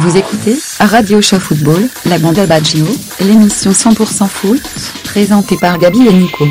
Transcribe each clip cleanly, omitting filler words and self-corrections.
Vous écoutez Radio Show Football, la bande à Baggio, l'émission 100% foot, présentée par Gabi et Nico.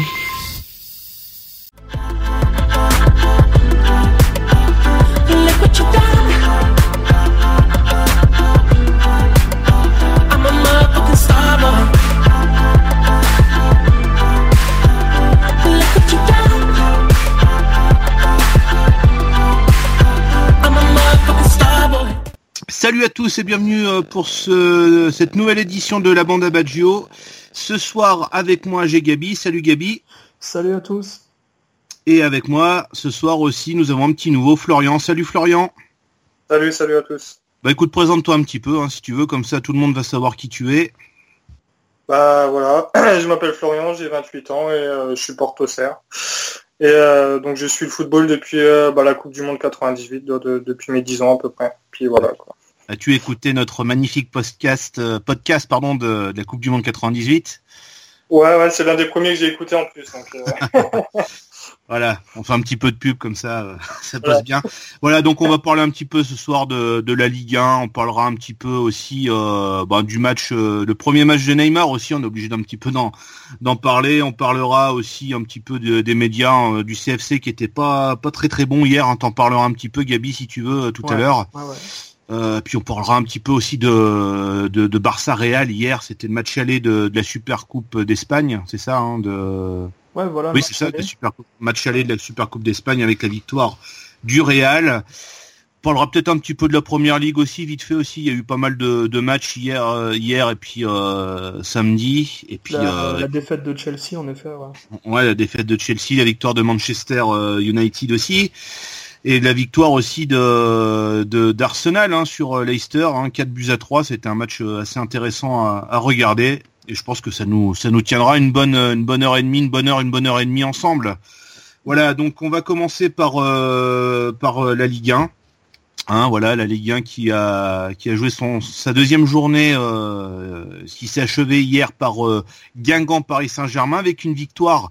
Salut à tous et bienvenue pour cette nouvelle édition de la bande à Baggio. Ce soir avec moi j'ai Gabi. Salut Gabi. Salut à tous. Et avec moi ce soir aussi nous avons un petit nouveau, Florian. Salut Florian. Salut à tous. Bah écoute, présente-toi un petit peu si tu veux, comme ça tout le monde va savoir qui tu es. Bah voilà, je m'appelle Florian, j'ai 28 ans et je supporte Auxerre. Et donc je suis le football depuis la Coupe du Monde 98, depuis mes 10 ans à peu près. Puis voilà quoi. As-tu écouté notre magnifique podcast de la Coupe du Monde 98 ? Ouais, c'est l'un des premiers que j'ai écouté en plus. Donc, Voilà, on fait un petit peu de pub comme ça, ça passe bien. Voilà, donc on va parler un petit peu ce soir de la Ligue 1, on parlera un petit peu aussi du match, le premier match de Neymar aussi, on est obligé d'un petit peu d'en parler. On parlera aussi un petit peu des médias du CFC qui était pas très très bon hier, t'en parleras un petit peu Gabi si tu veux tout à l'heure. Ouais. Puis on parlera un petit peu aussi de Barça Real hier, c'était le match aller de la Super Coupe d'Espagne, c'est ça Ouais, voilà. Oui, c'est ça, match aller de la Super Coupe d'Espagne avec la victoire du Real. On parlera peut-être un petit peu de la Première Ligue aussi, vite fait aussi. Il y a eu pas mal de matchs hier et puis samedi. Et puis la défaite de Chelsea, en effet. Ouais, la défaite de Chelsea, la victoire de Manchester United aussi. Et la victoire aussi d'Arsenal sur Leicester, 4-3. C'était un match assez intéressant à regarder. Et je pense que ça nous tiendra une bonne heure et demie, une bonne heure et demie ensemble. Voilà, donc on va commencer par la Ligue 1. Voilà, la Ligue 1 qui a joué sa deuxième journée, qui s'est achevée hier par Guingamp Paris Saint-Germain avec une victoire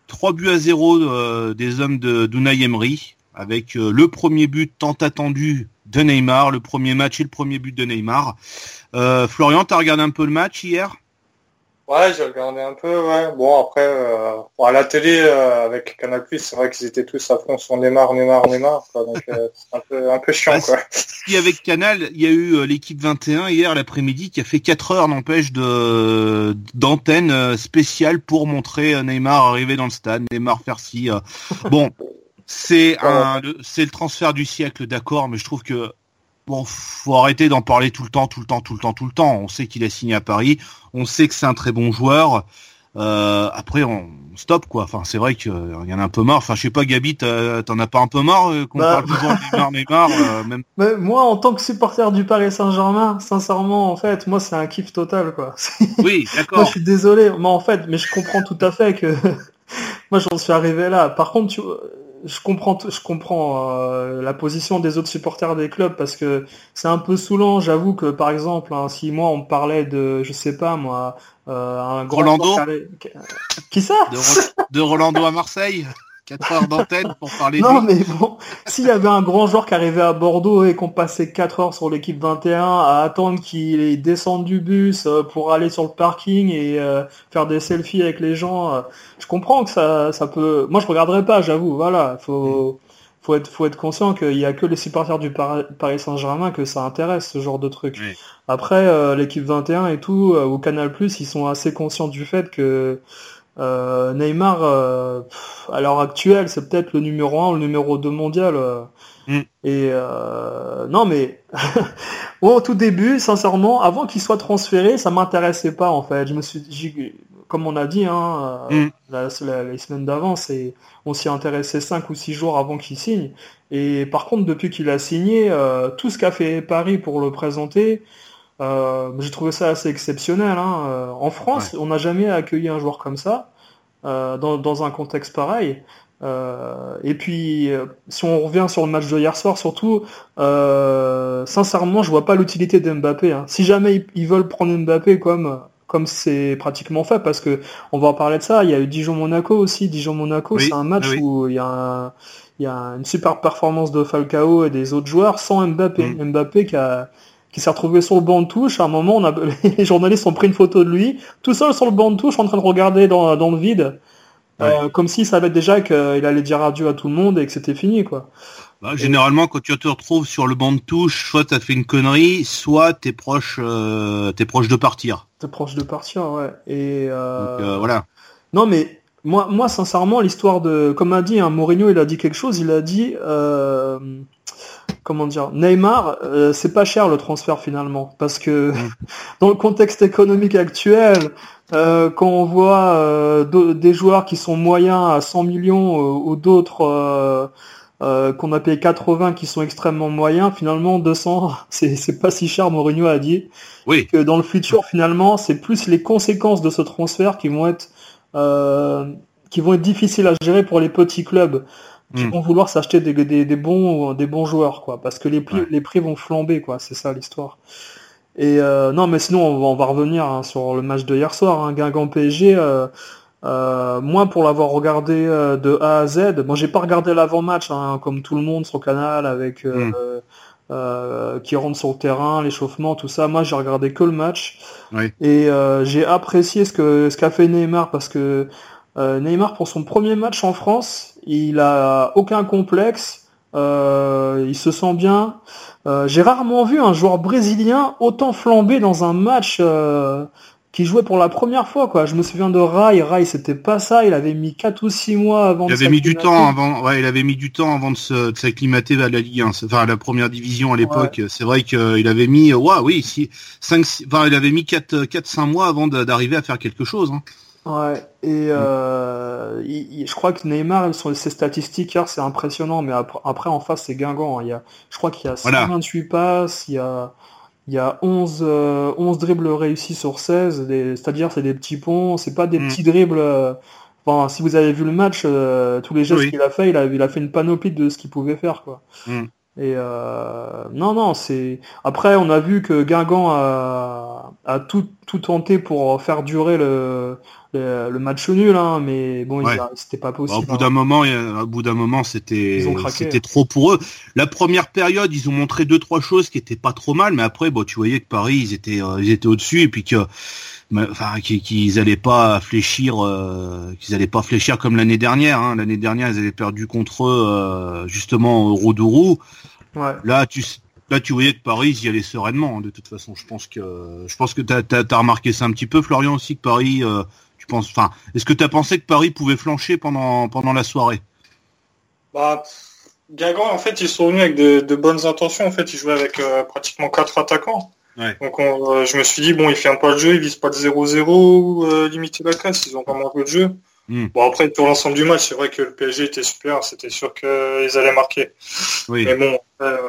3-0 des hommes d'Unai Emery, avec le premier but tant attendu de Neymar, le premier match et le premier but de Neymar. Florian, t'as regardé un peu le match hier ? Ouais, j'ai regardé un peu, ouais. Bon, après, à la télé, avec Canal+, c'est vrai qu'ils étaient tous à fond sur Neymar, quoi. Donc, c'est un peu chiant, quoi. Et avec Canal, il y a eu l'équipe 21 hier l'après-midi qui a fait 4 heures, n'empêche, d'antenne spéciale pour montrer Neymar arriver dans le stade, Neymar faire ci. Bon, c'est le transfert du siècle, d'accord, mais je trouve que faut arrêter d'en parler tout le temps. On sait qu'il a signé à Paris, on sait que c'est un très bon joueur. Après, on stop quoi. Enfin, c'est vrai qu'il y en a un peu marre. Enfin, je sais pas, Gabi, t'en as pas un peu marre qu'on parle toujours de Neymar, même. Mais moi, en tant que supporter du Paris Saint-Germain, sincèrement, en fait, moi, c'est un kiff total, quoi. Oui, d'accord. Moi, je suis désolé, mais je comprends tout à fait que moi, j'en suis arrivé là. Par contre, je comprends la position des autres supporters des clubs parce que c'est un peu saoulant. J'avoue que par exemple, si moi on me parlait de, je sais pas moi, un grand Rolando, qui ça de Rolando à Marseille, 4 heures d'antenne pour parler. Non mais bon, s'il y avait un grand joueur qui arrivait à Bordeaux et qu'on passait 4 heures sur l'équipe 21 à attendre qu'il descende du bus pour aller sur le parking et faire des selfies avec les gens, je comprends que ça peut. Moi je regarderais pas, j'avoue. Voilà, faut être conscient qu'il y a que les supporters du Paris Saint-Germain que ça intéresse ce genre de truc. Oui. Après l'équipe 21 et tout ou Canal+, ils sont assez conscients du fait que Neymar à l'heure actuelle c'est peut-être le numéro 1 ou le numéro 2 mondial et non mais au tout début sincèrement avant qu'il soit transféré ça m'intéressait pas en fait. Je me suis dit, comme on a dit les semaines d'avant, on s'y intéressait 5 ou 6 jours avant qu'il signe, et par contre depuis qu'il a signé tout ce qu'a fait Paris pour le présenter, j'ai trouvé ça assez exceptionnel. En France, on n'a jamais accueilli un joueur comme ça, dans un contexte pareil. Et puis, si on revient sur le match de hier soir, surtout, sincèrement, je vois pas l'utilité d'Mbappé. Si jamais ils veulent prendre Mbappé comme c'est pratiquement fait, parce que on va en parler de ça. Il y a eu Dijon-Monaco aussi. Dijon-Monaco, oui, c'est un match où il y a une super performance de Falcao et des autres joueurs sans Mbappé. Mbappé qui a qui s'est retrouvé sur le banc de touche. À un moment, les journalistes ont pris une photo de lui, tout seul sur le banc de touche, en train de regarder dans le vide, comme s'il savait déjà qu'il allait dire adieu à tout le monde et que c'était fini, quoi. Bah, généralement, quand tu te retrouves sur le banc de touche, soit t'as fait une connerie, soit t'es proche de partir. T'es proche de partir, ouais. Et donc, voilà. Non, mais moi, sincèrement, l'histoire de, comme a dit, Mourinho, il a dit quelque chose. Il a dit, comment dire, Neymar, c'est pas cher le transfert finalement, parce que dans le contexte économique actuel, quand on voit des joueurs qui sont moyens à 100 millions ou d'autres qu'on a payé 80 qui sont extrêmement moyens, finalement 200 c'est pas si cher. Mourinho a dit que dans le futur finalement c'est plus les conséquences de ce transfert qui vont être difficiles à gérer pour les petits clubs qui vont vouloir s'acheter des bons joueurs, quoi, parce que les prix vont flamber, quoi, c'est ça l'histoire. Et non, mais sinon on va revenir sur le match de hier soir, Guingamp PSG. Moi, pour l'avoir regardé de A à Z, bon, j'ai pas regardé l'avant-match comme tout le monde sur Canal avec qui rentre sur le terrain, l'échauffement, tout ça. Moi, j'ai regardé que le match et j'ai apprécié ce qu'a fait Neymar, parce que Neymar, pour son premier match en France, il a aucun complexe, il se sent bien. J'ai rarement vu un joueur brésilien autant flamber dans un match qui jouait pour la première fois, quoi. Je me souviens de Rai, c'était pas ça, il avait mis 4 ou 6 mois avant de s'acclimater. Il avait mis du temps avant de s'acclimater à la Ligue 1, enfin à la première division à l'époque. Ouais. C'est vrai qu'il avait mis il avait mis 4-5 mois avant d'arriver à faire quelque chose. Ouais, et je crois que Neymar, ses statistiques hier, c'est impressionnant, mais après en face c'est Guingamp. Je crois qu'il y a 128 passes, il y a 11 dribbles réussis sur 16, c'est-à-dire c'est des petits ponts, c'est pas des petits dribbles. Enfin, si vous avez vu le match, tous les gestes qu'il a fait, il a fait une panoplie de ce qu'il pouvait faire, quoi. Et non, c'est. Après, on a vu que Guingamp a tout tenté pour faire durer le match nul, mais bon, c'était pas possible. Au bout d'un moment, c'était trop pour eux. La première période, ils ont montré 2-3 choses qui étaient pas trop mal, mais après, tu voyais que Paris, ils étaient au-dessus, et puis qu'ils allaient pas fléchir, comme l'année dernière. L'année dernière, ils avaient perdu contre eux, justement au Rodourou. Ouais. Là, tu voyais que Paris, ils y allait sereinement. De toute façon, je pense que t'as remarqué ça un petit peu, Florian, aussi, que Paris. Est-ce que tu as pensé que Paris pouvait flancher pendant la soirée? Guingamp, en fait, ils sont venus avec de bonnes intentions. En fait, ils jouaient avec pratiquement 4 attaquants. Ouais. Donc, je me suis dit, bon, ils ferment pas le jeu, ils visent pas le 0-0 ou limiter la casse. Ils ont vraiment joué le jeu. Bon, après, pour l'ensemble du match, c'est vrai que le PSG était super. C'était sûr qu'ils allaient marquer. Oui. Mais bon,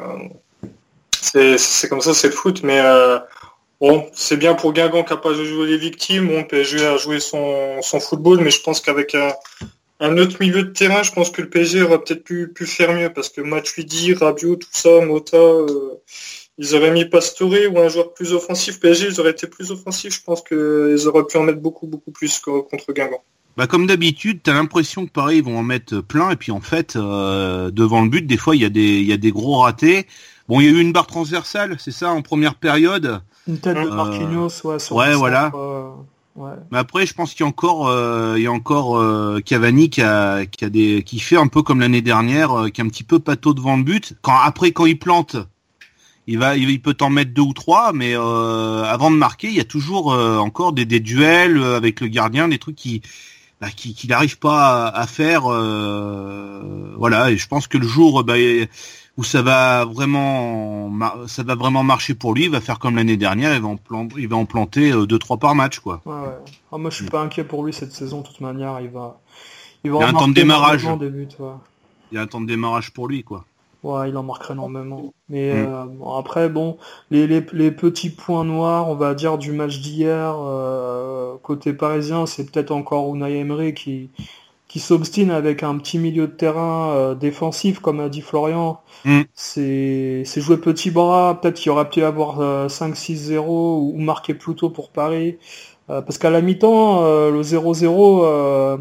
c'est comme ça, c'est le foot. Mais bon, c'est bien pour Guingamp capable de jouer les victimes. Bon, PSG a joué son football, mais je pense qu'avec un autre milieu de terrain, je pense que le PSG aurait peut-être pu faire mieux, parce que Matuidi, Rabiot, tout ça, Mota, ils auraient mis Pastore ou un joueur plus offensif. PSG, ils auraient été plus offensifs. Je pense qu'ils auraient pu en mettre beaucoup, beaucoup plus contre Guingamp. Comme d'habitude, t'as l'impression que Paris ils vont en mettre plein, et puis en fait, devant le but, des fois, il y a des gros ratés. Bon, il y a eu une barre transversale, c'est ça, en première période. Une tête de Marquinhos, sur voilà. Ouais. Mais après, je pense qu'il y a encore Cavani qui fait un peu comme l'année dernière, qui est un petit peu pâteau devant le but. Quand il plante, il peut t'en mettre 2 ou 3, mais avant de marquer, il y a toujours encore des duels avec le gardien, des trucs qu'il n'arrive pas à faire. Voilà, et je pense que le jour où ça va vraiment marcher pour lui, il va faire comme l'année dernière, il va en planter 2-3 par match, quoi. Ouais. Moi, je suis pas inquiet pour lui cette saison, de toute manière, il va il y a un temps de démarrage. Il y a un temps de démarrage pour lui, quoi. Ouais, il en marquera énormément. Mais après, bon, les petits points noirs, on va dire, du match d'hier, côté parisien, c'est peut-être encore Unai Emery qui s'obstine avec un petit milieu de terrain défensif, comme a dit Florian. C'est jouer petit bras, peut-être qu'il aurait pu avoir 5-6-0 ou marquer plus tôt pour Paris. Parce qu'à la mi-temps, le 0-0,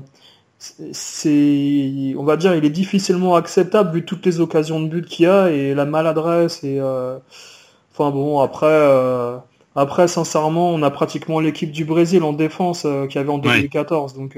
on va dire, il est difficilement acceptable vu toutes les occasions de but qu'il y a et la maladresse et Enfin bon, après sincèrement, on a pratiquement l'équipe du Brésil en défense qu'il y avait en 2014. Donc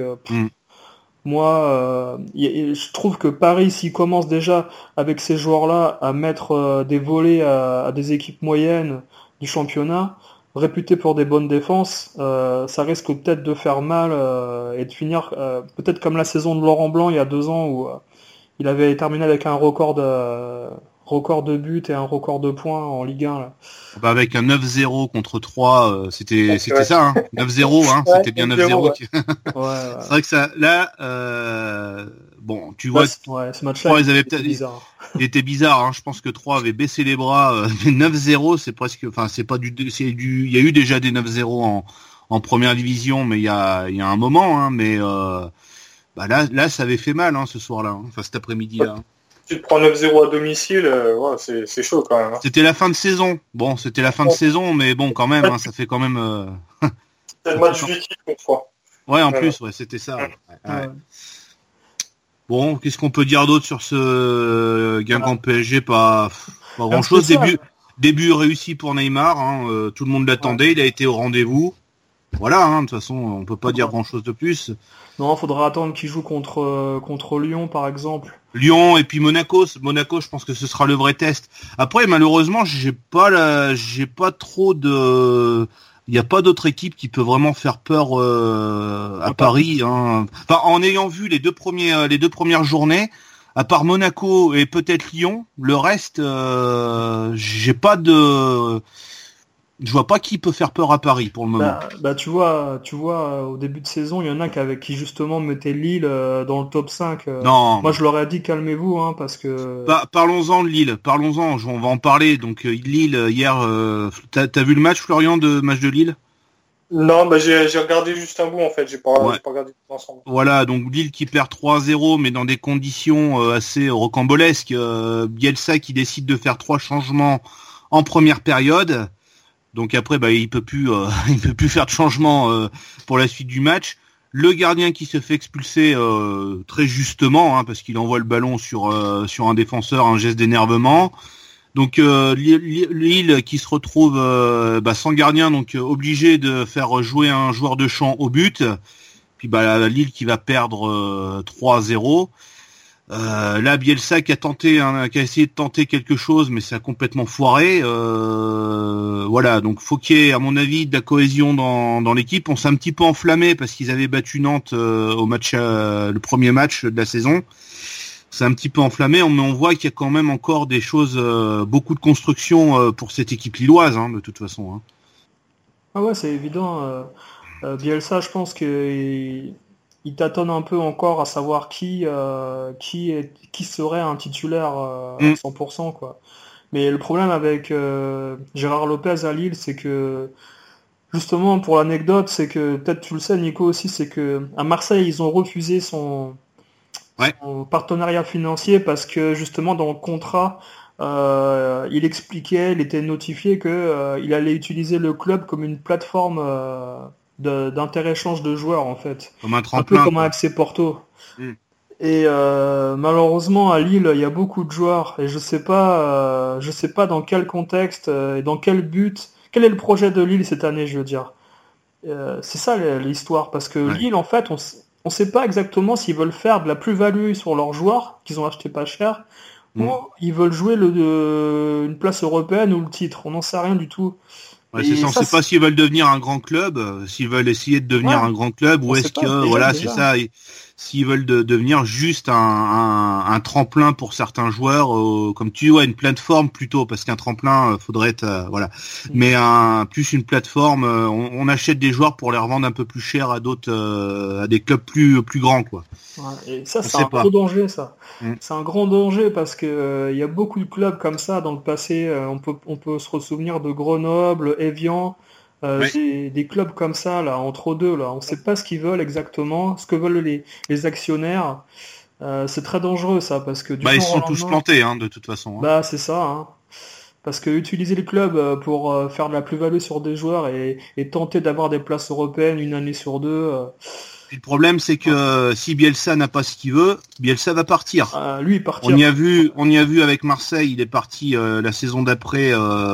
moi, je trouve que Paris, s'il commence déjà avec ces joueurs-là à mettre des volets à des équipes moyennes du championnat, réputées pour des bonnes défenses, ça risque peut-être de faire mal et de finir peut-être comme la saison de Laurent Blanc il y a 2 ans où il avait terminé avec un record de buts et un record de points en Ligue 1 là. Bah avec un 9-0 contre 3, c'était ça, hein. 9-0, hein, Ouais, c'était bien 9-0. Ouais. C'est vrai que ça, là, bon, tu vois, Ce match-là, 3, ils avaient c'était peut-être, bizarre. il était bizarre, hein. Je pense que 3 avait baissé les bras, mais 9-0, c'est presque, enfin, c'est pas il y a eu déjà des 9-0 en première division, mais il y a un moment, hein, mais, bah là, ça avait fait mal, hein, ce soir-là, hein. Enfin, cet après-midi-là. Tu te prends 9-0 à domicile, ouais, c'est chaud quand même. Hein. C'était la fin de saison. Bon, c'était la fin de saison, mais bon, quand même, hein, ça fait quand même. C'est le match du titre, une fois. Ouais, en plus, ouais, c'était ça. Ouais. Bon, qu'est-ce qu'on peut dire d'autre sur ce Guingamp PSG? Pas grand-chose. Début réussi pour Neymar. Hein, tout le monde l'attendait. Il a été au rendez-vous. Voilà. Hein, de toute façon, on peut pas dire grand-chose de plus. Non, faudra attendre qu'il joue contre Lyon, par exemple. Lyon et puis Monaco, je pense que ce sera le vrai test. Après, malheureusement, j'ai pas trop de, il n'y a pas d'autre équipe qui peut vraiment faire peur à Paris. Hein. Enfin, en ayant vu les deux premières journées, à part Monaco et peut-être Lyon, le reste, je vois pas qui peut faire peur à Paris pour le moment. Bah tu vois, au début de saison, il y en a qui justement mettaient Lille dans le top 5. Non. Moi, je leur ai dit calmez-vous, hein, parce que. Parlons-en de Lille. On va en parler. Donc Lille hier, t'as vu le match, Florian, match de Lille? Non, bah j'ai regardé juste un bout en fait. J'ai pas regardé tout ensemble. Voilà, donc Lille qui perd 3-0, mais dans des conditions assez rocambolesques. Bielsa qui décide de faire 3 changements en première période. Donc après, il peut plus faire de changement pour la suite du match. Le gardien qui se fait expulser très justement, hein, parce qu'il envoie le ballon sur un défenseur, un geste d'énervement. Donc Lille qui se retrouve sans gardien, donc obligé de faire jouer un joueur de champ au but. Puis Lille qui va perdre 3-0. Là, Bielsa qui a essayé de tenter quelque chose, mais ça a complètement foiré. Voilà, donc faut qu'il y ait, à mon avis, de la cohésion dans l'équipe. On s'est un petit peu enflammé parce qu'ils avaient battu Nantes au match, le premier match de la saison. C'est un petit peu enflammé, mais on voit qu'il y a quand même encore des choses, beaucoup de construction pour cette équipe lilloise, hein, de toute façon. Hein. Ah ouais, c'est évident. Bielsa, je pense que il tâtonne un peu encore à savoir qui serait un titulaire à 100%, quoi. Mais le problème avec Gérard Lopez à Lille, c'est que justement, pour l'anecdote, c'est que peut-être tu le sais, Nico aussi, c'est que à Marseille, ils ont refusé son partenariat financier parce que justement dans le contrat, il était notifié que il allait utiliser le club comme une plateforme d'inter-échange de joueurs en fait, comme un tremplin, un peu comme un FC Porto. Et malheureusement à Lille il y a beaucoup de joueurs et je sais pas dans quel contexte et dans quel but, quel est le projet de Lille cette année, je veux dire. C'est ça l'histoire, parce que Lille en fait on sait pas exactement s'ils veulent faire de la plus-value sur leurs joueurs qu'ils ont acheté pas cher ou ils veulent jouer une place européenne ou le titre, on n'en sait rien du tout. Ouais, c'est ça, on sait pas s'ils veulent devenir un grand club, s'ils veulent essayer de devenir un grand club, ou est-ce que c'est ça, s'ils veulent devenir juste un tremplin pour certains joueurs, comme tu dis, une plateforme plutôt, parce qu'un tremplin faudrait être mais plus une plateforme, on achète des joueurs pour les revendre un peu plus cher à d'autres, à des clubs plus grands, quoi. Ouais, et ça c'est un gros danger, ça. C'est un grand danger parce que il y a beaucoup de clubs comme ça dans le passé. On peut se ressouvenir de Grenoble, Evian, des clubs comme ça là, entre deux là. On sait pas ce qu'ils veulent exactement, ce que veulent les actionnaires. C'est très dangereux ça, parce que ils sont tous plantés, hein, de toute façon. Hein. C'est ça. Hein. Parce que utiliser les clubs pour faire de la plus-value sur des joueurs et tenter d'avoir des places européennes une année sur deux. Puis le problème, c'est que si Bielsa n'a pas ce qu'il veut, Bielsa va partir. Lui, il partira. On y a vu avec Marseille, il est parti la saison d'après,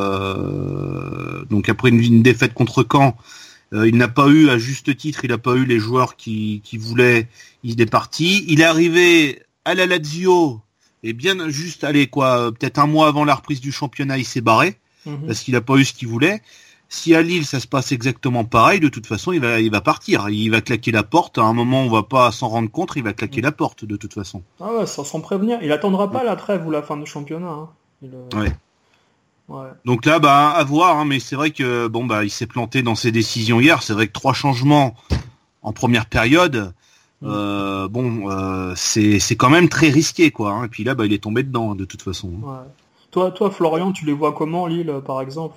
donc après une défaite contre Caen. Il n'a pas eu, à juste titre, il n'a pas eu les joueurs qui voulaient. Il est parti. Il est arrivé à la Lazio et bien juste, peut-être un mois avant la reprise du championnat, il s'est barré parce qu'il n'a pas eu ce qu'il voulait. Si à Lille ça se passe exactement pareil, de toute façon il va partir. Il va claquer la porte. À un moment on va pas s'en rendre compte, il va claquer la porte de toute façon. Ah ouais, sans prévenir. Il attendra pas la trêve ou la fin du championnat. Hein. Ouais. Donc là, à voir. Hein, mais c'est vrai que il s'est planté dans ses décisions hier. C'est vrai que 3 changements en première période. C'est quand même très risqué, quoi. Hein. Et puis là, il est tombé dedans de toute façon. Ouais. Toi, Florian, tu les vois comment Lille, par exemple?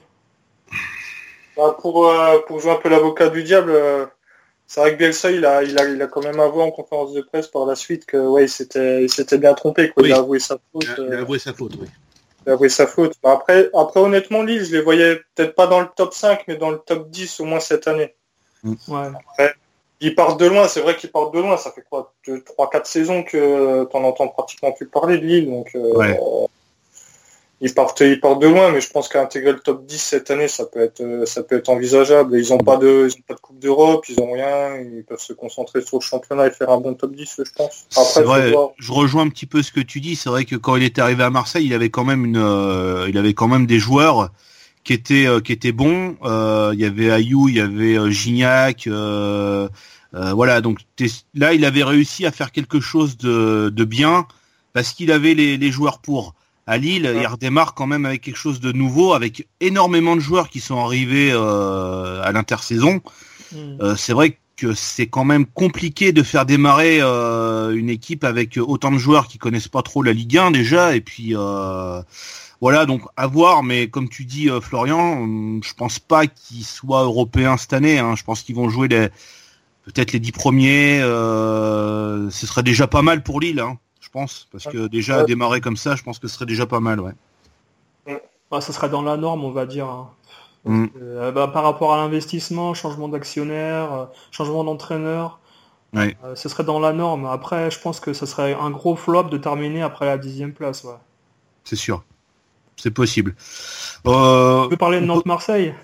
Pour jouer un peu l'avocat du diable, c'est vrai que Bielsa il a quand même avoué en conférence de presse par la suite que il s'était bien trompé, quoi. Oui. Il a avoué sa faute. Il a avoué sa faute, oui. Il a avoué sa faute. Après honnêtement Lille, je les voyais peut-être pas dans le top 5 mais dans le top 10 au moins cette année. Ouais. Après, ils partent de loin, c'est vrai qu'ils partent de loin, ça fait quoi 3-4 saisons que t'en entends pratiquement plus parler de Lille, donc Ils partent de loin, mais je pense qu'intégrer le top 10 cette année, ça peut être envisageable. Ils ont pas de coupe d'Europe, ils ont rien, ils peuvent se concentrer sur le championnat et faire un bon top 10, je pense. Après, c'est vrai, je rejoins un petit peu ce que tu dis. C'est vrai que quand il est arrivé à Marseille, il avait quand même des joueurs qui étaient bons. Il y avait Ayou, il y avait Gignac, donc là, il avait réussi à faire quelque chose de bien parce qu'il avait les joueurs pour. À Lille, il redémarre quand même avec quelque chose de nouveau, avec énormément de joueurs qui sont arrivés à l'intersaison. C'est vrai que c'est quand même compliqué de faire démarrer une équipe avec autant de joueurs qui connaissent pas trop la Ligue 1 déjà, et puis donc à voir. Mais comme tu dis, Florian, je pense pas qu'ils soient européens cette année. Hein. Je pense qu'ils vont jouer peut-être les 10 premiers. Ce serait déjà pas mal pour Lille. Hein. Je pense, parce que déjà démarrer comme ça, je pense que ce serait déjà pas mal, ça serait dans la norme, on va dire. Hein. Par rapport à l'investissement, changement d'actionnaire, changement d'entraîneur, ce serait dans la norme. Après, je pense que ce serait un gros flop de terminer après la 10e place. Ouais. C'est sûr, c'est possible. Tu peux parler de Nantes-Marseille?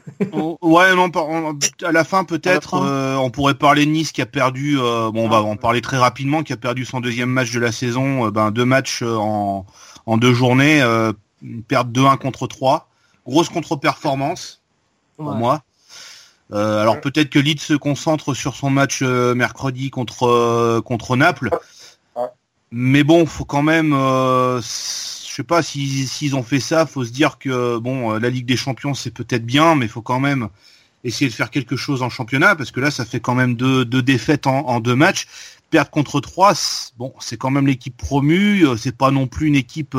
À la fin peut-être. On pourrait parler de Nice qui a perdu. On va en parler très rapidement, qui a perdu son 2e match de la saison. 2 matchs en 2 journées. Une perte 2-1 contre 3. Grosse contre-performance pour moi. Alors peut-être que Leeds se concentre sur son match mercredi contre Naples. Mais bon, faut quand même. Je sais pas s'ils ont fait ça, faut se dire que la Ligue des Champions c'est peut-être bien, mais il faut quand même essayer de faire quelque chose en championnat, parce que là ça fait quand même 2 défaites en 2 matchs. Perdre contre 3, c'est quand même l'équipe promue, c'est pas non plus une équipe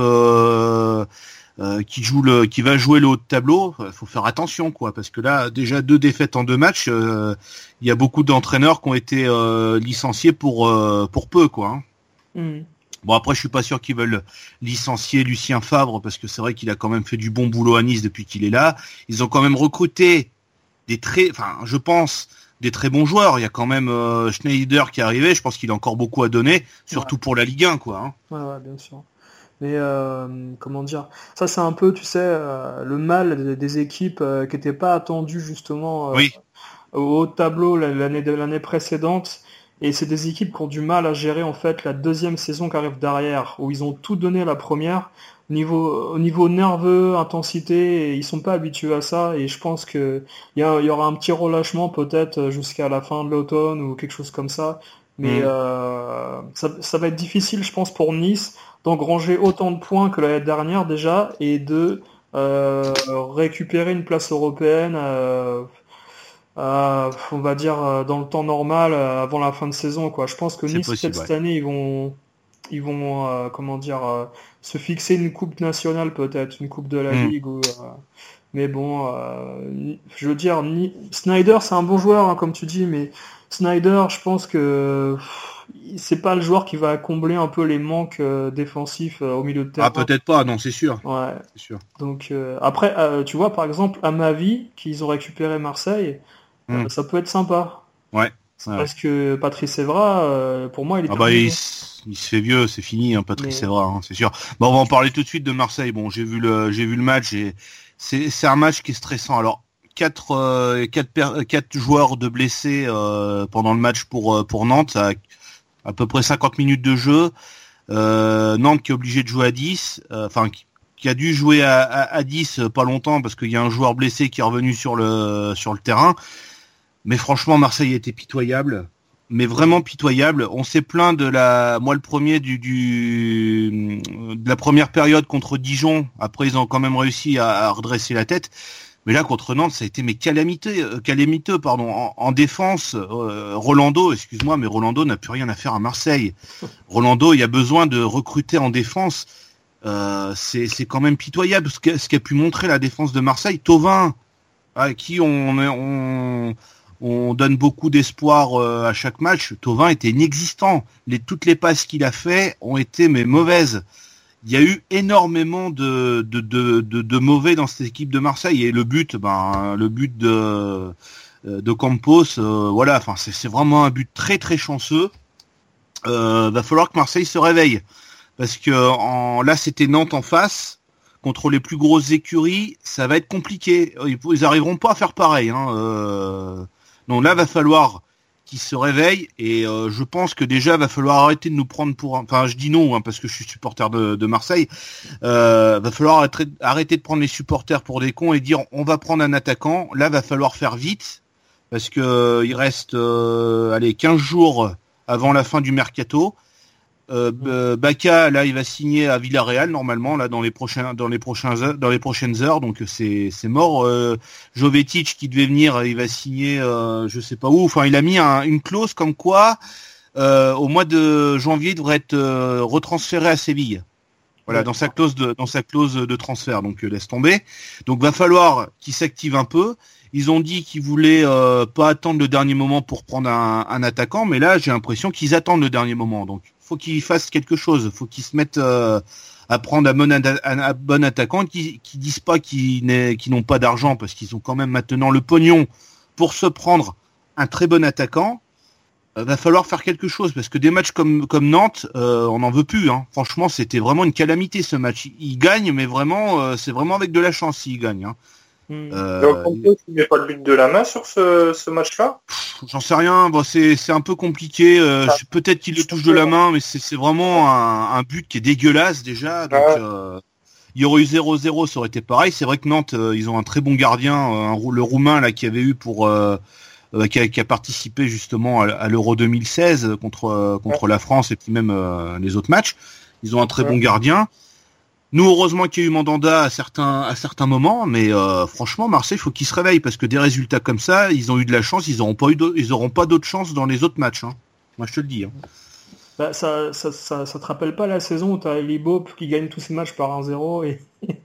qui va jouer le haut de tableau. Faut faire attention, quoi, parce que là déjà 2 défaites en 2 matchs, il y a beaucoup d'entraîneurs qui ont été licenciés pour peu, quoi. Hein. Bon, après, je suis pas sûr qu'ils veulent licencier Lucien Favre, parce que c'est vrai qu'il a quand même fait du bon boulot à Nice depuis qu'il est là. Ils ont quand même recruté des très bons joueurs. Il y a quand même Schneider qui est arrivé. Je pense qu'il a encore beaucoup à donner, surtout pour la Ligue 1, quoi. Hein. Ouais, bien sûr. Mais comment dire, ça c'est un peu, tu sais, le mal des équipes qui n'étaient pas attendues justement au haut de tableau l'année précédente. Et c'est des équipes qui ont du mal à gérer en fait la 2e saison qui arrive derrière, où ils ont tout donné la première. Au niveau nerveux, intensité, et ils sont pas habitués à ça. Et je pense que il y aura un petit relâchement peut-être jusqu'à la fin de l'automne ou quelque chose comme ça. Mais ça va être difficile, je pense, pour Nice d'engranger autant de points que l'année dernière déjà, et de récupérer une place européenne. On va dire dans le temps normal, avant la fin de saison, quoi. Je pense que Nice cette année ils vont se fixer une coupe nationale, peut-être une coupe de la Ligue, mais bon, je veux dire, Snyder c'est un bon joueur, hein, comme tu dis, mais Snyder, je pense que c'est pas le joueur qui va combler un peu les manques défensifs au milieu de terrain. Ah, peut-être pas, non, c'est sûr. Ouais. C'est sûr. Donc après, tu vois, par exemple, à Amavi qu'ils ont récupéré Marseille. Ça peut être sympa. Ouais. Parce que Patrice Evra, pour moi, il est il se fait vieux, c'est fini, hein, Patrice Evra, hein, c'est sûr. Bon, on va en parler tout de suite de Marseille. Bon, j'ai vu le match et c'est un match qui est stressant. Alors, quatre joueurs de blessés pendant le match pour Nantes, à peu près 50 minutes de jeu. Nantes qui est obligé de jouer à 10, qui a dû jouer à 10 pas longtemps parce qu'il y a un joueur blessé qui est revenu sur le terrain. Mais franchement, Marseille a été pitoyable, mais vraiment pitoyable. On s'est plaint moi le premier de la première période contre Dijon. Après, ils ont quand même réussi à redresser la tête. Mais là, contre Nantes, ça a été calamiteux, pardon. En défense, Rolando n'a plus rien à faire à Marseille. Rolando, il y a besoin de recruter en défense. C'est quand même pitoyable ce qu'a pu montrer la défense de Marseille. Thauvin, à qui on donne beaucoup d'espoir à chaque match. Thauvin était inexistant. Toutes les passes qu'il a fait ont été mauvaises. Il y a eu énormément de mauvais dans cette équipe de Marseille et le but de Campos, c'est vraiment un but très très chanceux. Va falloir que Marseille se réveille parce que là c'était Nantes en face contre les plus grosses écuries, ça va être compliqué. Ils arriveront pas à faire pareil. Donc là va falloir qui se réveille et je pense que déjà va falloir arrêter de nous prendre pour je dis non parce que je suis supporter de Marseille, va falloir arrêter de prendre les supporters pour des cons et dire on va prendre un attaquant. Là va falloir faire vite parce que il reste 15 jours avant la fin du mercato. Bacca là il va signer à Villarreal normalement là dans les prochaines heures, donc c'est mort. Jovetic qui devait venir, il va signer je sais pas où, il a mis une clause comme quoi au mois de janvier il devrait être retransféré à Séville. Voilà, dans sa clause de transfert, donc laisse tomber. Donc va falloir qu'il s'active un peu. Ils ont dit qu'ils voulaient pas attendre le dernier moment pour prendre un attaquant, mais là j'ai l'impression qu'ils attendent le dernier moment. Donc faut qu'ils fassent quelque chose, faut qu'ils se mettent à prendre un bon attaquant, qui disent pas qu'ils n'ont pas d'argent parce qu'ils ont quand même maintenant le pognon pour se prendre un très bon attaquant. Va falloir faire quelque chose parce que des matchs comme Nantes, on n'en veut plus. Hein. Franchement, c'était vraiment une calamité ce match. Ils gagnent, mais vraiment, c'est vraiment avec de la chance s'ils gagnent. Hein. Donc, tu mets pas le but de la main sur ce match-là ? J'en sais rien. Bon, c'est un peu compliqué. Peut-être qu'il le touche de la main, mais c'est vraiment un but qui est dégueulasse déjà. Donc, il y aurait eu 0-0, ça aurait été pareil. C'est vrai que Nantes, ils ont un très bon gardien, le Roumain là qui avait eu qui a participé justement à l'Euro 2016 contre la France et puis même les autres matchs. Ils ont un très bon gardien. Nous, heureusement qu'il y a eu Mandanda à certains moments, mais franchement, Marseille, faut qu'ils se réveillent parce que des résultats comme ça, ils ont eu de la chance, ils auront pas d'autres chances dans les autres matchs. Hein. Moi, je te le dis. Hein. Bah, ça te rappelle pas la saison où t'as Libop qui gagne tous ses matchs par 1-0 et...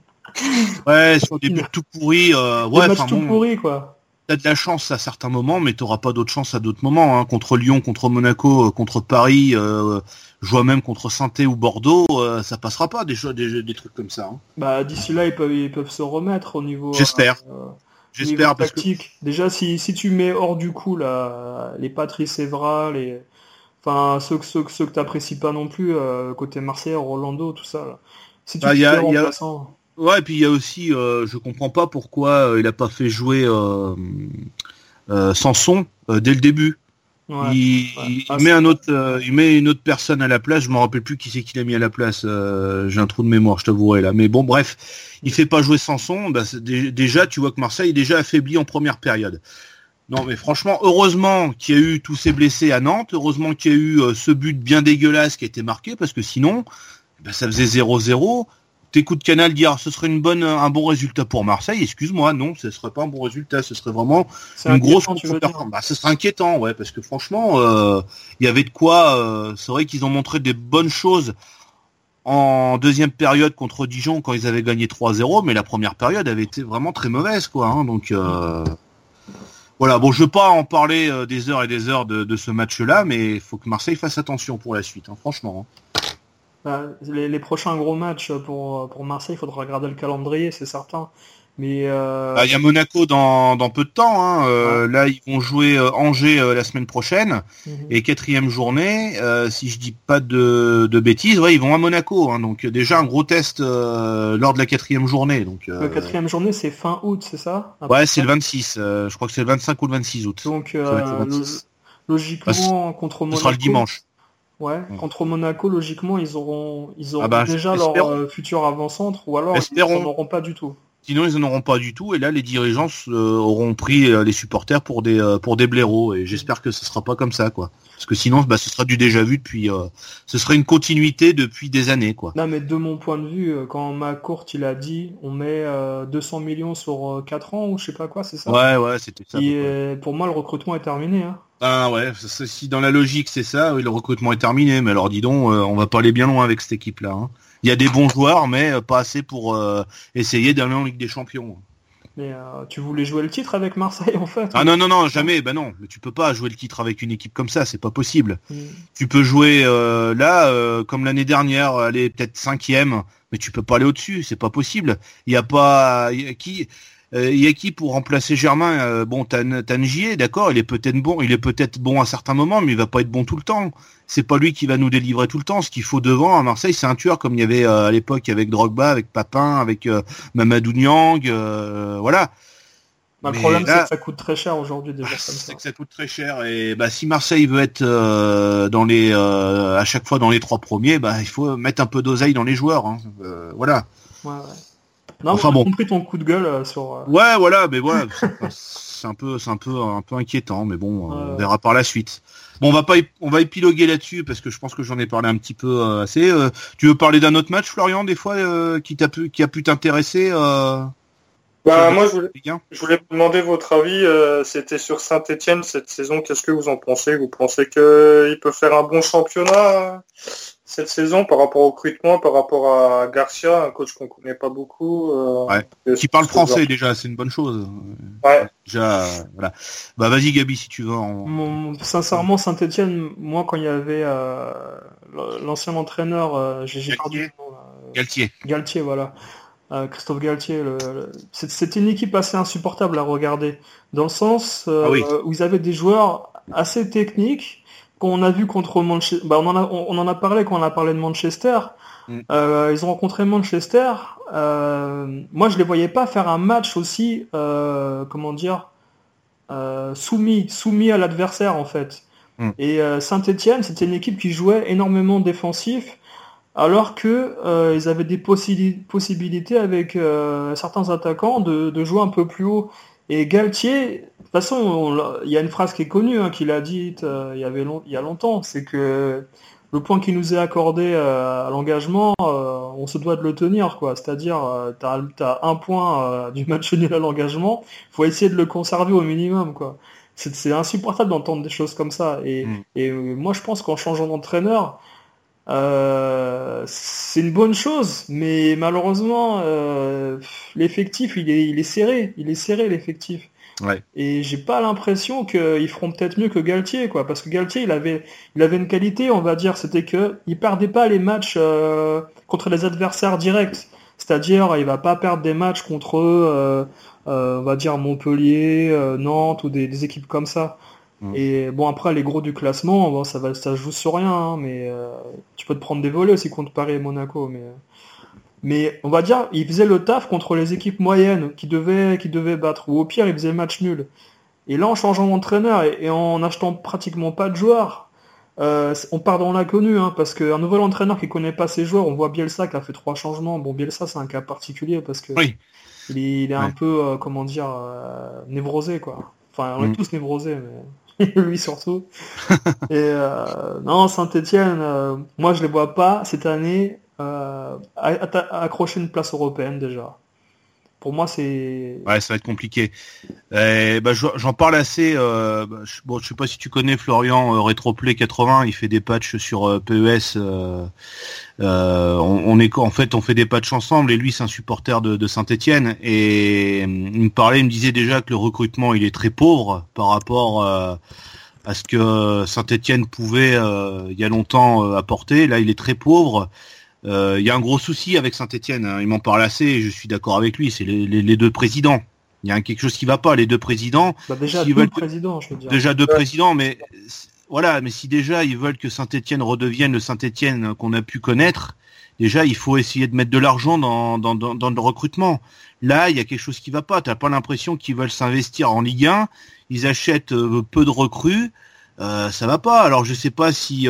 Ouais, sur des buts tout pourris. Pourris, quoi. T'as de la chance à certains moments, mais t'auras pas d'autre chance à d'autres moments. Hein. Contre Lyon, contre Monaco, contre Paris, je vois même contre Saint-Étienne ou Bordeaux, ça passera pas des trucs comme ça. Hein. Bah d'ici là, ils peuvent se remettre au niveau. J'espère. J'espère parce tactique. Que... Déjà, si tu mets hors du coup les Patrice Evra, ceux que t'apprécies pas non plus, côté Marseille, Rolando, tout ça. Là. Si tu fais remplaçant. Ouais, et puis il y a aussi, je comprends pas pourquoi il a pas fait jouer Sanson dès le début. Ouais, il met une autre personne à la place. Je me rappelle plus qui c'est qu'il a mis à la place. J'ai un trou de mémoire, je t'avouerai là. Mais bon, bref, il fait pas jouer Sanson. Bah, déjà, tu vois que Marseille est déjà affaibli en première période. Non, mais franchement, heureusement qu'il y a eu tous ces blessés à Nantes. Heureusement qu'il y a eu ce but bien dégueulasse qui a été marqué parce que sinon, ça faisait 0-0. T'écoutes Canal dire ce serait un bon résultat pour Marseille, excuse-moi, non, ce serait pas un bon résultat, ce serait vraiment une grosse contre-performance. Bah, ce serait inquiétant, ouais, parce que franchement, il y avait de quoi. C'est vrai qu'ils ont montré des bonnes choses en deuxième période contre Dijon quand ils avaient gagné 3-0, mais la première période avait été vraiment très mauvaise, quoi. Hein, donc voilà, bon, je veux pas en parler des heures et des heures de ce match-là, mais il faut que Marseille fasse attention pour la suite, hein, franchement. Hein. Les prochains gros matchs pour Marseille, il faudra regarder le calendrier, c'est certain. Mais il y a Monaco dans peu de temps. Hein. Là, ils vont jouer Angers la semaine prochaine. Et 4e journée, si je dis pas de bêtises, ils vont à Monaco. Hein. Donc déjà un gros test lors de la 4e journée. Donc la 4e journée, c'est fin août, c'est ça? Ouais, c'est le 26. Je crois que c'est le 25 ou le 26 août. Donc logiquement contre Monaco. Ce sera le dimanche. Ouais, contre Monaco, logiquement, ils auront déjà espérons. leur futur avant-centre, ou alors ils n'en auront pas du tout. Sinon, ils n'en auront pas du tout, et là, les dirigeants auront pris les supporters pour des blaireaux, et j'espère que ce sera pas comme ça, quoi. Parce que sinon, ce sera du déjà vu depuis, ce serait une continuité depuis des années, quoi. Non, mais de mon point de vue, quand McCourt, il a dit, on met 200 millions sur 4 ans, ou je sais pas quoi, c'est ça? Ouais, c'était ça. Pour moi, le recrutement est terminé, hein. Ah ouais, si dans la logique c'est ça, oui, le recrutement est terminé, mais alors dis donc, on va pas aller bien loin avec cette équipe-là, hein. Il y a des bons joueurs, mais pas assez pour essayer d'aller en Ligue des Champions. Mais tu voulais jouer le titre avec Marseille en fait? Ah non, jamais, non. Mais tu peux pas jouer le titre avec une équipe comme ça, c'est pas possible. Tu peux jouer là, comme l'année dernière, aller peut-être 5e, mais tu peux pas aller au-dessus, c'est pas possible. Il y a qui pour remplacer Germain? T'as Ngier, d'accord, il est peut-être bon à certains moments, mais il va pas être bon tout le temps. C'est pas lui qui va nous délivrer tout le temps. Ce qu'il faut devant à Marseille, c'est un tueur, comme il y avait à l'époque avec Drogba, avec Papin, avec Mamadou Niang, voilà. Le problème, c'est que ça coûte très cher aujourd'hui déjà. C'est que ça coûte très cher, et si Marseille veut être à chaque fois dans les 3 premiers, il faut mettre un peu d'oseille dans les joueurs, hein. Voilà. Ouais. Non, enfin bon. Compris ton coup de gueule sur. Ouais, voilà, mais voilà, c'est un peu inquiétant, mais bon, on verra par la suite. Bon, on va épiloguer là-dessus parce que je pense que j'en ai parlé un petit peu assez. Tu veux parler d'un autre match, Florian, des fois qui a pu t'intéresser? Moi, je voulais vous demander votre avis. C'était sur Saint-Etienne cette saison. Qu'est-ce que vous en pensez? Vous pensez qu'il peut faire un bon championnat cette saison par rapport au recrutement, par rapport à Garcia, un coach qu'on connaît pas beaucoup? Qui parle français déjà, c'est une bonne chose. Ouais. Déjà, voilà. Vas-y Gabi, si tu veux. Sincèrement, Saint-Etienne, moi quand il y avait l'ancien entraîneur, j'ai perdu le nom. Galtier, voilà. Christophe Galtier, c'était une équipe assez insupportable à regarder, dans le sens où ils avaient des joueurs assez techniques qu'on a vu contre Manchester. On en a parlé quand on a parlé de Manchester. Ils ont rencontré Manchester. Moi, je les voyais pas faire un match aussi, soumis à l'adversaire en fait. Et Saint-Etienne, c'était une équipe qui jouait énormément défensif, alors que ils avaient des possibilités avec certains attaquants de jouer un peu plus haut. Et Galtier, de toute façon, il y a une phrase qui est connue, qu'il a dite il y a longtemps, c'est que le point qui nous est accordé à l'engagement, on se doit de le tenir, quoi. C'est-à-dire, t'as un point du match nul à l'engagement, faut essayer de le conserver au minimum, quoi. C'est insupportable d'entendre des choses comme ça. Et moi, je pense qu'en changeant d'entraîneur, c'est une bonne chose, mais malheureusement l'effectif il est serré l'effectif. Ouais. Et j'ai pas l'impression qu'ils feront peut-être mieux que Galtier, quoi, parce que Galtier il avait une qualité, on va dire, c'était que il perdait pas les matchs contre les adversaires directs, c'est-à-dire il va pas perdre des matchs contre on va dire Montpellier, Nantes ou des équipes comme ça. Et bon, après les gros du classement, ça joue sur rien, hein, mais tu peux te prendre des volets aussi contre Paris et Monaco, mais on va dire il faisait le taf contre les équipes moyennes qui devaient battre, ou au pire il faisait le match nul. Et là, en changeant d'entraîneur et en achetant pratiquement pas de joueurs, on part dans l'inconnu, parce qu'un nouvel entraîneur qui connaît pas ses joueurs, on voit Bielsa qui a fait 3 changements. Bon, Bielsa c'est un cas particulier parce que il est un peu névrosé, quoi. Enfin, on est tous névrosés, mais lui surtout. Et non, Saint-Etienne, moi je les vois pas cette année accrocher une place européenne déjà. Pour moi, c'est... Ouais, ça va être compliqué. J'en parle assez. Je sais pas si tu connais Florian, Retroplay 80, il fait des patchs sur PES. On fait des patchs ensemble, et lui c'est un supporter de Saint-Etienne, et il me disait déjà que le recrutement il est très pauvre par rapport à ce que Saint-Etienne pouvait il y a longtemps apporter. Là, il est très pauvre. Il y a un gros souci avec Saint-Etienne, hein. Il m'en parle assez et je suis d'accord avec lui, c'est les deux présidents. Il y a quelque chose qui va pas, les deux présidents. Déjà deux présidents, je veux dire. Déjà deux présidents, mais voilà, mais si déjà ils veulent que Saint-Etienne redevienne le Saint-Etienne qu'on a pu connaître, déjà il faut essayer de mettre de l'argent dans le recrutement. Là, il y a quelque chose qui va pas. T'as pas l'impression qu'ils veulent s'investir en Ligue 1. Ils achètent peu de recrues. Ça va pas. Alors je sais pas si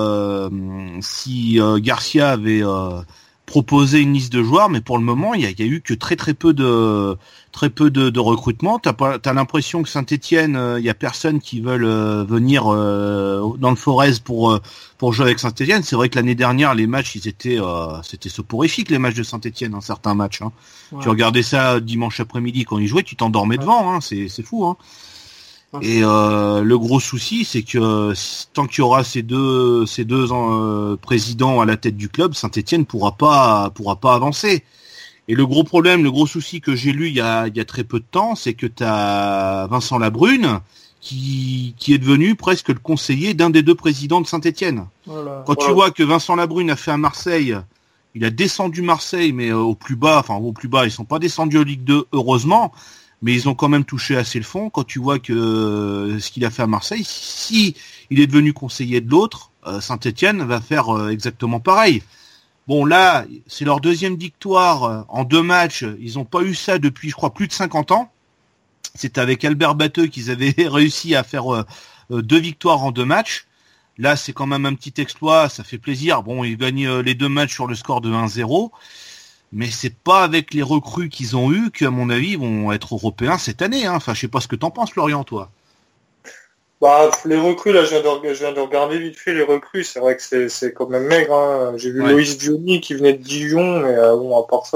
Garcia avait proposé une liste de joueurs, mais pour le moment il y a eu que très peu de recrutement. T'as l'impression que Saint-Etienne, il y a personne qui veulent venir dans le Forez pour jouer avec Saint-Etienne. C'est vrai que l'année dernière les matchs c'était soporifique, les matchs de Saint-Etienne, hein, certains matchs. Hein. Ouais. Tu regardais ça dimanche après-midi quand ils jouaient, tu t'endormais devant. Hein, c'est fou. Hein. Et le gros souci, c'est que tant qu'il y aura ces deux présidents à la tête du club, Saint-Etienne pourra pas avancer. Et le gros problème, le gros souci que j'ai lu il y a très peu de temps, c'est que t'as Vincent Labrune qui est devenu presque le conseiller d'un des deux présidents de Saint-Etienne. Voilà. Quand tu vois que Vincent Labrune a fait à Marseille, il a descendu Marseille, mais au plus bas, ils sont pas descendus en Ligue 2, heureusement. Mais ils ont quand même touché assez le fond. Quand tu vois que ce qu'il a fait à Marseille, si il est devenu conseiller de l'autre, Saint-Etienne va faire exactement pareil. Bon, là, c'est leur deuxième victoire en 2 matchs. Ils n'ont pas eu ça depuis, je crois, plus de 50 ans. C'était avec Albert Batteux qu'ils avaient réussi à faire 2 victoires en 2 matchs. Là, c'est quand même un petit exploit. Ça fait plaisir. Bon, ils gagnent les 2 matchs sur le score de 1-0. Mais c'est pas avec les recrues qu'ils ont eu qu'à mon avis ils vont être européens cette année. Hein. Enfin, je sais pas ce que t'en penses, Florian, toi. Bah, les recrues, là, je viens de regarder vite fait les recrues. C'est vrai que c'est quand même maigre. Hein. J'ai vu Loïs Diony qui venait de Dijon, mais bon, à part ça,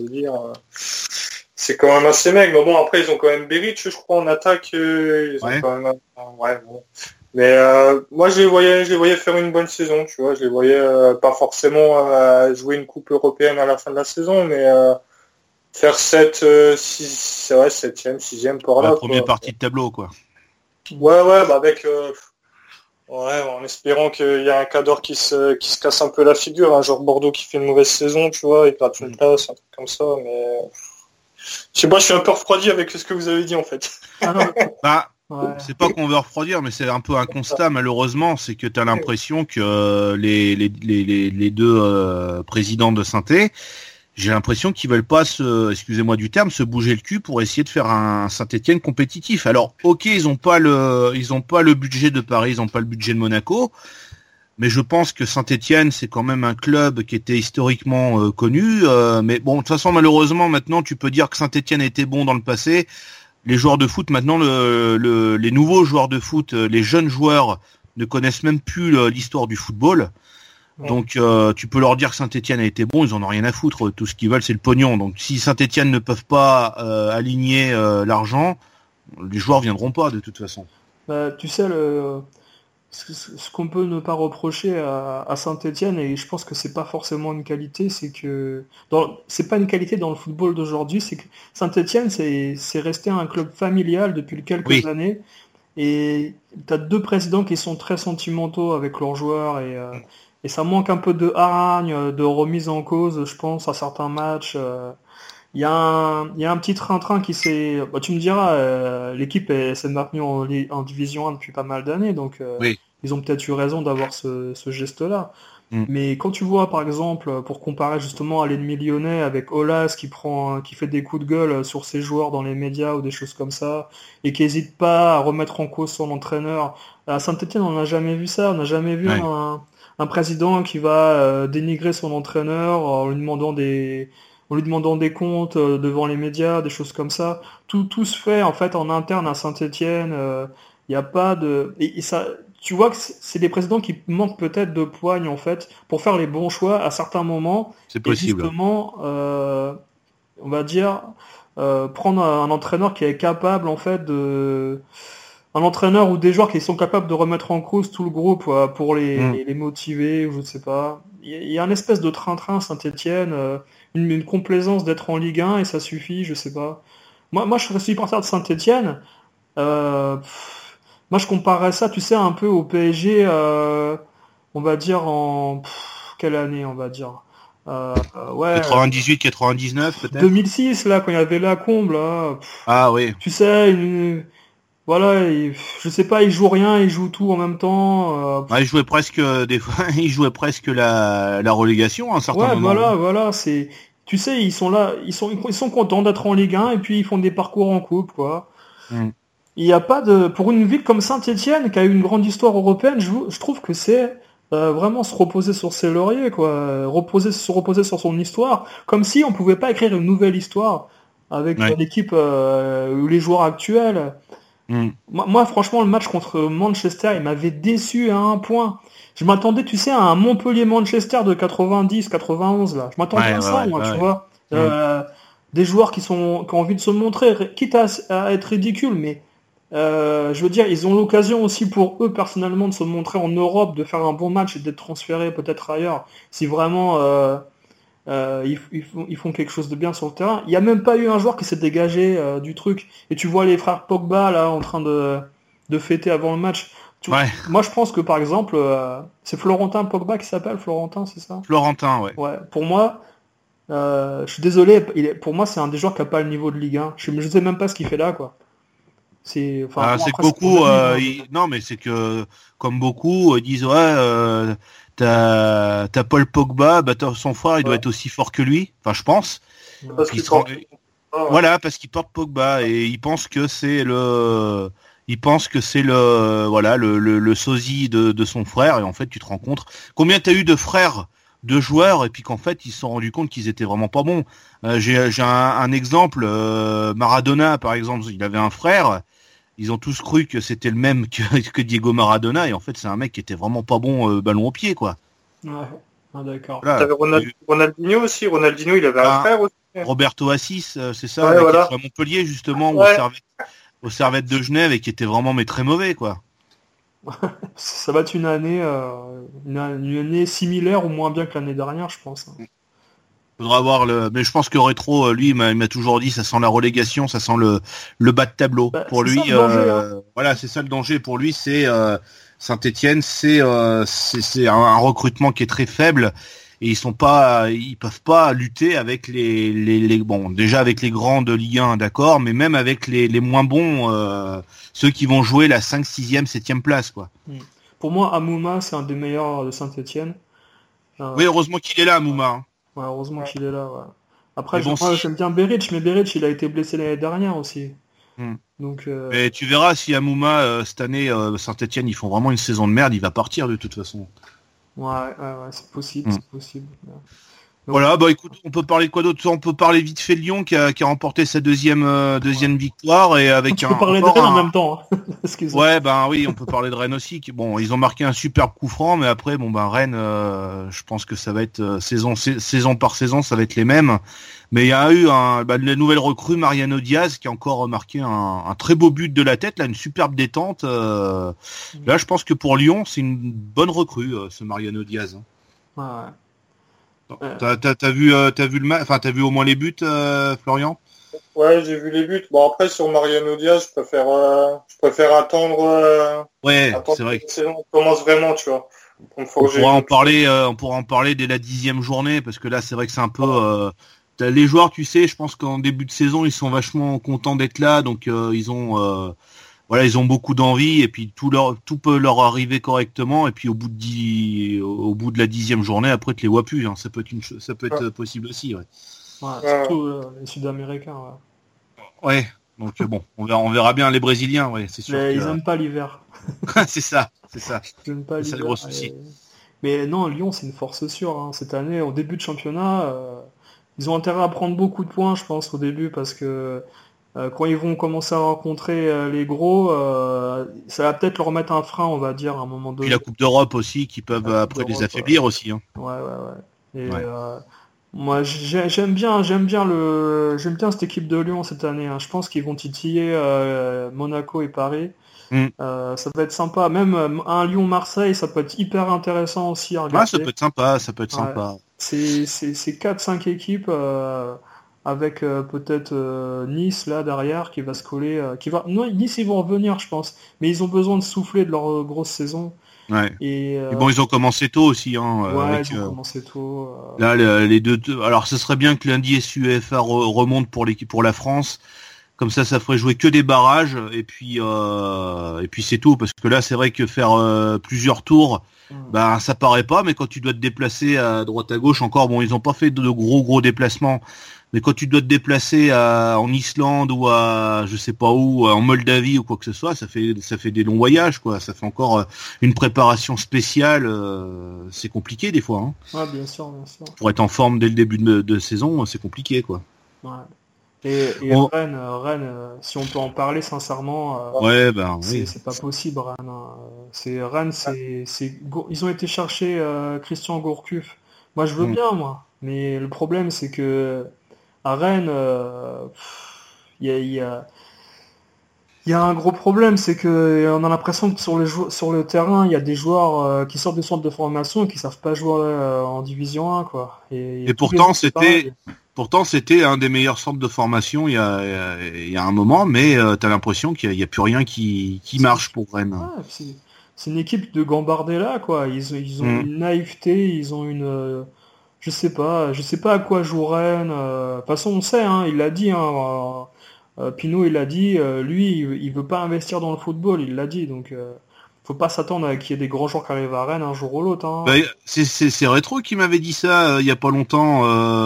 c'est quand même assez maigre. Mais bon, après, ils ont quand même Beric, je crois, en attaque. Ils ont quand même. Ouais, bon. Mais moi je les voyais faire une bonne saison, tu vois, je les voyais pas forcément jouer une coupe européenne à la fin de la saison, mais faire 7e, 6e par là. La première partie de tableau, quoi. Ouais, bah avec en espérant qu'il y a un Cador qui se casse un peu la figure, un genre Bordeaux qui fait une mauvaise saison, tu vois, il gratte une place, un truc comme ça, mais je sais pas, je suis un peu refroidi avec ce que vous avez dit en fait. Ouais. C'est pas qu'on veut refroidir, mais c'est un peu un constat malheureusement, c'est que tu as l'impression que les deux présidents de Saint-Étienne, j'ai l'impression qu'ils veulent pas excusez-moi du terme, se bouger le cul pour essayer de faire un Saint-Étienne compétitif. Alors, OK, ils ont pas le budget de Paris, ils ont pas le budget de Monaco, mais je pense que Saint-Étienne, c'est quand même un club qui était historiquement connu, mais bon, de toute façon malheureusement maintenant, tu peux dire que Saint-Étienne a été bon dans le passé. Les joueurs de foot, maintenant, les nouveaux joueurs de foot, les jeunes joueurs ne connaissent même plus l'histoire du football. Ouais. Donc, tu peux leur dire que Saint-Etienne a été bon, ils en ont rien à foutre. Tout ce qu'ils veulent, c'est le pognon. Donc, si Saint-Etienne ne peuvent pas aligner l'argent, les joueurs viendront pas, de toute façon. Bah, tu sais, ce qu'on peut ne pas reprocher à Saint-Etienne, et je pense que c'est pas forcément une qualité, c'est que c'est pas une qualité dans le football d'aujourd'hui, c'est que Saint-Etienne c'est resté un club familial depuis quelques années, et t'as 2 présidents qui sont très sentimentaux avec leurs joueurs, et ça manque un peu de hargne, de remise en cause, je pense, à certains matchs. Il y a un petit train-train qui s'est... Bah, tu me diras, l'équipe s'est maintenue en Division 1 depuis pas mal d'années, donc ils ont peut-être eu raison d'avoir ce geste-là. Mais quand tu vois, par exemple, pour comparer justement à l'ennemi lyonnais avec Aulas qui fait des coups de gueule sur ses joueurs dans les médias ou des choses comme ça, et qui n'hésite pas à remettre en cause son entraîneur, à Saint-Etienne, on n'a jamais vu ça. On n'a jamais vu un président qui va dénigrer son entraîneur en lui demandant des comptes devant les médias, des choses comme ça. Tout se fait en fait en interne à Saint-Etienne. Il n'y a pas de... Et ça, tu vois que c'est des présidents qui manquent peut-être de poigne en fait pour faire les bons choix à certains moments. C'est possible. Et justement, on va dire, prendre un entraîneur qui est capable en fait de... Un entraîneur ou des joueurs qui sont capables de remettre en cause tout le groupe pour les motiver, ou je ne sais pas. Il y a une espèce de train-train Saint-Etienne, une complaisance d'être en Ligue 1 et ça suffit, je sais pas. Moi je suis supporter de Saint-Etienne. Moi je comparerais ça, tu sais, un peu au PSG, on va dire en quelle année, on va dire. Ouais. 98, 99 peut-être. 2006 là, quand il y avait Lacombe là. Ah oui. Tu sais, voilà, je sais pas, il joue rien, il joue tout en même temps. Il jouait presque des fois, il jouait presque la relégation à un certain moment. Voilà, c'est, tu sais, ils sont là, ils sont contents d'être en Ligue 1 et puis ils font des parcours en coupe, quoi. Il n'y a pas pour une ville comme Saint-Étienne qui a eu une grande histoire européenne, je trouve que c'est vraiment se reposer sur ses lauriers, quoi, se reposer sur son histoire, comme si on pouvait pas écrire une nouvelle histoire avec l'équipe ou les joueurs actuels. Moi, franchement, le match contre Manchester, il m'avait déçu à un point. Je m'attendais, tu sais, à un Montpellier-Manchester de 90, 91, là. Je m'attendais à ça, moi, tu vois. Des joueurs qui ont envie de se montrer, quitte à être ridicules, mais je veux dire, ils ont l'occasion aussi pour eux, personnellement, de se montrer en Europe, de faire un bon match et d'être transférés peut-être ailleurs. Si vraiment ils font quelque chose de bien sur le terrain. Il n'y a même pas eu un joueur qui s'est dégagé du truc. Et tu vois les frères Pogba là en train de fêter avant le match. Moi je pense que par exemple c'est Florentin Pogba qui s'appelle Florentin, c'est ça? Florentin, ouais. Ouais. Pour moi, je suis désolé, pour moi c'est un des joueurs qui a pas le niveau de Ligue 1. Je sais même pas ce qu'il fait là, quoi. C'est que beaucoup non mais c'est que comme beaucoup disent t'as Paul Pogba, son frère il doit être aussi fort que lui, enfin je pense. Parce qu'il porte... Voilà, parce qu'il porte Pogba et il pense que c'est le sosie de son frère, et en fait tu te rends compte combien t'as eu de frères de joueurs et puis qu'en fait ils se sont rendus compte qu'ils étaient vraiment pas bons. J'ai un exemple, Maradona par exemple, il avait un frère. Ils ont tous cru que c'était le même que Diego Maradona, et en fait c'est un mec qui était vraiment pas bon ballon au pied, quoi. Ouais, d'accord. Voilà. T'avais Ronaldinho aussi. Ronaldinho, il avait un frère aussi. Roberto Assis, c'est ça, qui était à Montpellier justement, aux Servettes de Genève, et qui était vraiment très mauvais, quoi. Ça va être une année similaire ou moins bien que l'année dernière, je pense. Faudra voir mais je pense que Rétro, lui, il m'a toujours dit, ça sent la relégation, ça sent le bas de tableau. Pour lui, voilà, c'est ça le danger. Pour lui, c'est Saint-Étienne, c'est un recrutement qui est très faible, et ils peuvent pas lutter avec déjà avec les grands de Ligue 1, d'accord, mais même avec les moins bons, ceux qui vont jouer la 5, 6e, 7e place, quoi. Pour moi, Amouma, c'est un des meilleurs de Saint-Étienne. Oui, heureusement qu'il est là, Amouma. Ouais, heureusement qu'il est là, ouais. Après, j'aime bien Beric, mais Beric, il a été blessé l'année dernière aussi. Donc, mais tu verras, si Amouma, cette année, Saint-Étienne, ils font vraiment une saison de merde, il va partir de toute façon. Ouais, c'est possible, c'est possible. Ouais. Donc, voilà, écoute, on peut parler de quoi d'autre? On peut parler vite fait de Lyon qui a remporté sa deuxième victoire, et avec on peut parler de Rennes en même temps. Hein. Excuse-moi. Ouais, oui, on peut parler de Rennes aussi. Ils ont marqué un superbe coup franc, mais après, Rennes, je pense que ça va être saison par saison, ça va être les mêmes. Mais il y a eu la nouvelle recrue Mariano Diaz qui a encore marqué un très beau but de la tête, là, une superbe détente. Là, je pense que pour Lyon, c'est une bonne recrue, ce Mariano Diaz. Ouais. T'as vu le match, enfin t'as vu au moins les buts, Florian? Ouais, j'ai vu les buts. Bon, après sur Mariano Diaz, je préfère attendre. C'est vrai. Que la saison commence vraiment, tu vois. On pourra en parler dès la 10e journée, parce que là c'est vrai que c'est un peu. Les joueurs, tu sais, je pense qu'en début de saison ils sont vachement contents d'être là, donc ils ont beaucoup d'envie, et puis tout peut leur arriver correctement, et puis au bout de la 10e journée, après tu les vois plus, hein. Ça peut être possible aussi, ouais. Surtout les Sud-Américains. Ouais. Donc on verra bien les Brésiliens, ouais, c'est sûr. Mais ils aiment pas l'hiver. c'est ça. Ils aiment pas c'est l'hiver. le gros souci. Mais non, Lyon c'est une force sûre, hein. Cette année, au début de championnat, ils ont intérêt à prendre beaucoup de points, je pense, au début, parce que quand ils vont commencer à rencontrer les gros, ça va peut-être leur mettre un frein, on va dire, à un moment donné. Puis la Coupe d'Europe aussi, qui peuvent après les affaiblir aussi. Hein. Ouais. Et moi, j'aime bien cette équipe de Lyon cette année. Hein. Je pense qu'ils vont titiller Monaco et Paris. Ça peut être sympa. Même un Lyon-Marseille, ça peut être hyper intéressant aussi à regarder. Ça peut être sympa. C'est 4-5 équipes avec peut-être Nice là derrière qui va se coller, Non, Nice ils vont revenir je pense, mais ils ont besoin de souffler de leur grosse saison. Ouais. Et bon, ils ont commencé tôt aussi, hein. Ouais, ils ont commencé tôt. Là, les deux. Alors, ce serait bien que lundi SUEFA remonte pour la France. Comme ça ferait jouer que des barrages et puis c'est tout. Parce que là, c'est vrai que faire plusieurs tours, ça paraît pas. Mais quand tu dois te déplacer à droite à gauche, encore, bon, ils ont pas fait de gros déplacements. Mais quand tu dois te déplacer en Islande ou à je sais pas où, en Moldavie ou quoi que ce soit, ça fait des longs voyages, quoi. Ça fait encore une préparation spéciale. C'est compliqué des fois. Hein. Ouais, bien sûr. Pour être en forme dès le début de saison, c'est compliqué, quoi. Ouais. Et Rennes, si on peut en parler sincèrement, oui. C'est pas possible, Rennes. Rennes, ils ont été chercher Christian Gourcuff. Moi, je veux bien, moi. Mais le problème, c'est que à Rennes, il y a un gros problème, c'est que on a l'impression que sur le terrain, il y a des joueurs qui sortent du centre de formation et qui savent pas jouer en Division 1, quoi. Et pourtant, c'était un des meilleurs centres de formation il y a un moment, mais t'as l'impression qu'il y a plus rien qui marche pour Rennes. Ouais, c'est une équipe de Gambardella, quoi. Ils ont une naïveté, ils ont une je sais pas à quoi joue Rennes. De toute façon, on sait, hein, il l'a dit, hein, Pinot, il l'a dit, lui, il veut pas investir dans le football, il l'a dit, donc faut pas s'attendre à qu'il y ait des grands joueurs qui arrivent à Rennes un jour ou l'autre. Hein. C'est Rétro qui m'avait dit ça il y a pas longtemps.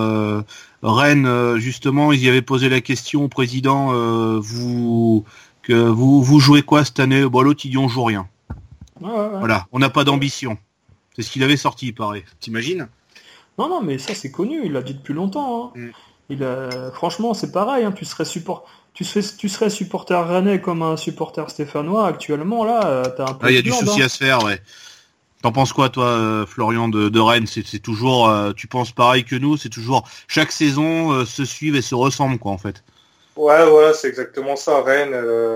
Rennes, justement, ils y avaient posé la question au président, vous jouez quoi cette année? Bon, l'autre, il dit on joue rien. Ouais. Voilà, on n'a pas d'ambition. C'est ce qu'il avait sorti, il paraît. T'imagines? Non, mais ça c'est connu, il l'a dit depuis longtemps. Hein. Franchement, c'est pareil, hein, tu serais supporter rennais comme un supporter stéphanois actuellement, là, t'as un peu il y a du souci à se faire, ouais. T'en penses quoi, toi, Florian, de Rennes? C'est toujours, tu penses pareil que nous, c'est toujours, chaque saison se suivent et se ressemblent, quoi, en fait. Ouais, voilà, c'est exactement ça. Rennes,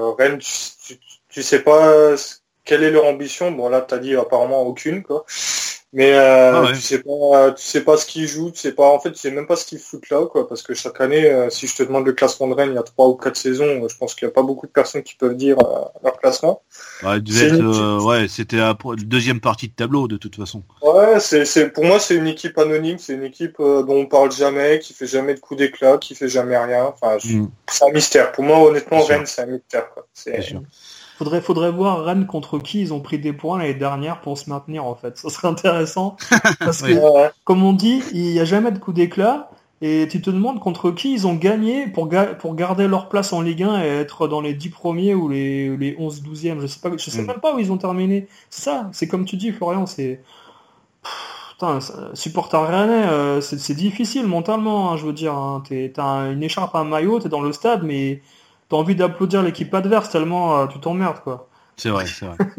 tu sais pas quelle est leur ambition. Bon, là, t'as dit apparemment aucune, quoi. Mais tu sais pas ce qu'ils jouent, tu sais même pas ce qu'ils foutent là, quoi, parce que chaque année, si je te demande le classement de Rennes il y a 3 ou 4 saisons, je pense qu'il y a pas beaucoup de personnes qui peuvent dire leur classement. Ouais, c'était la deuxième partie de tableau de toute façon. Ouais, pour moi c'est une équipe anonyme, c'est une équipe dont on parle jamais, qui fait jamais de coup d'éclat, qui fait jamais rien. Enfin, c'est un mystère. Pour moi, honnêtement, Rennes c'est un mystère, quoi. C'est sûr. Faudrait voir Rennes contre qui ils ont pris des points l'année dernière pour se maintenir, en fait. Ça serait intéressant. Parce que, comme on dit, il n'y a jamais de coup d'éclat. Et tu te demandes contre qui ils ont gagné pour garder leur place en Ligue 1 et être dans les 10 premiers ou les 11-12e. Je sais même pas où ils ont terminé. C'est ça. C'est comme tu dis, Florian, c'est... Putain, supporter rennais, c'est difficile mentalement, hein, je veux dire. Hein. T'as une écharpe, un maillot, t'es dans le stade, mais... T'as envie d'applaudir l'équipe adverse tellement tu t'emmerdes, quoi. C'est vrai.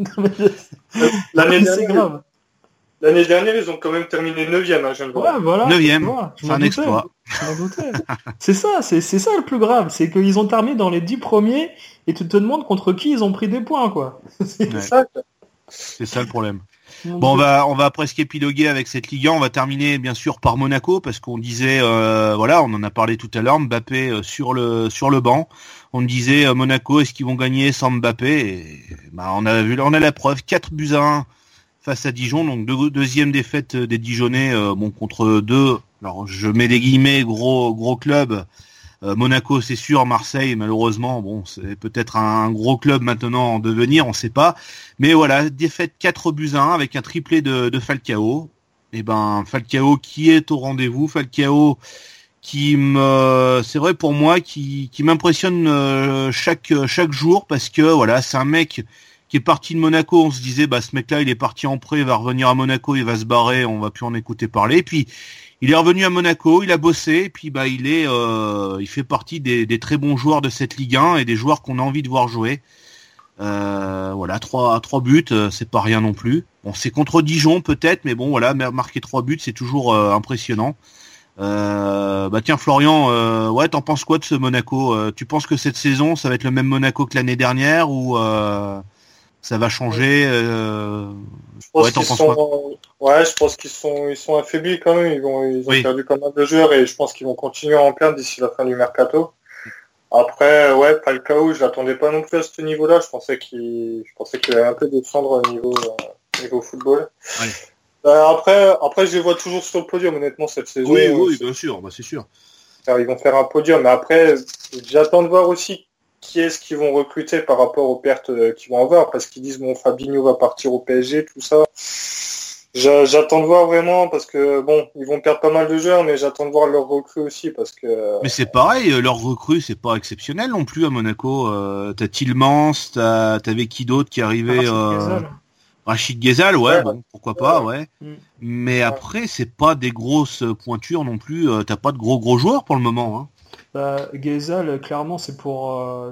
L'année dernière, ils ont quand même terminé 9e, hein, je viens de voir. Ouais, voilà. 9e, c'est un exploit. Je m'en doutais. C'est ça le plus grave, c'est qu'ils ont terminé dans les 10 premiers et tu te demandes contre qui ils ont pris des points, quoi. C'est ça le problème. Bon, on va presque épiloguer avec cette Ligue 1. On va terminer bien sûr par Monaco parce qu'on disait, on en a parlé tout à l'heure, Mbappé sur le banc. On disait Monaco, est-ce qu'ils vont gagner sans Mbappé? Et, on a la preuve, 4-1 face à Dijon, donc deuxième défaite des Dijonais, contre deux. Alors je mets des guillemets, gros club. Monaco, c'est sûr. Marseille, malheureusement, c'est peut-être un gros club maintenant en devenir, on sait pas. Mais voilà, défaite 4-1 avec un triplé de Falcao. Et Falcao qui est au rendez-vous, Falcao c'est vrai pour moi, qui m'impressionne chaque jour parce que voilà, c'est un mec qui est parti de Monaco. On se disait, ce mec-là, il est parti en prêt, il va revenir à Monaco, il va se barrer, on va plus en écouter parler. Puis il est revenu à Monaco, il a bossé, et puis il fait partie des très bons joueurs de cette Ligue 1 et des joueurs qu'on a envie de voir jouer. 3 buts, c'est pas rien non plus. Bon, c'est contre Dijon peut-être, mais marquer 3 buts, c'est toujours impressionnant. Tiens Florian, t'en penses quoi de ce Monaco? Tu penses que cette saison, ça va être le même Monaco que l'année dernière ou ça va changer. Je pense qu'ils sont affaiblis quand même. Ils ont perdu pas mal de joueurs et je pense qu'ils vont continuer à en perdre d'ici la fin du mercato. Après, Falcao, je l'attendais pas non plus à ce niveau-là. Je pensais qu'il allait un peu descendre au niveau football. Ouais. Après, je les vois toujours sur le podium, honnêtement, cette saison. Oui, bien sûr, c'est sûr. Ils vont faire un podium, mais après, j'attends de voir aussi qui est-ce qu'ils vont recruter par rapport aux pertes qu'ils vont avoir, parce qu'ils disent, Fabinho va partir au PSG, tout ça. J'attends de voir vraiment, parce que, ils vont perdre pas mal de joueurs, mais j'attends de voir leurs recrues aussi, parce que... Mais c'est pareil, leurs recrues, c'est pas exceptionnel non plus à Monaco. T'as Tielemans, t'avais qui d'autre qui arrivait... Rachid Ghezal, pourquoi pas, ouais. Mais après, c'est pas des grosses pointures non plus. T'as pas de gros joueurs pour le moment. Ghezal, clairement, c'est pour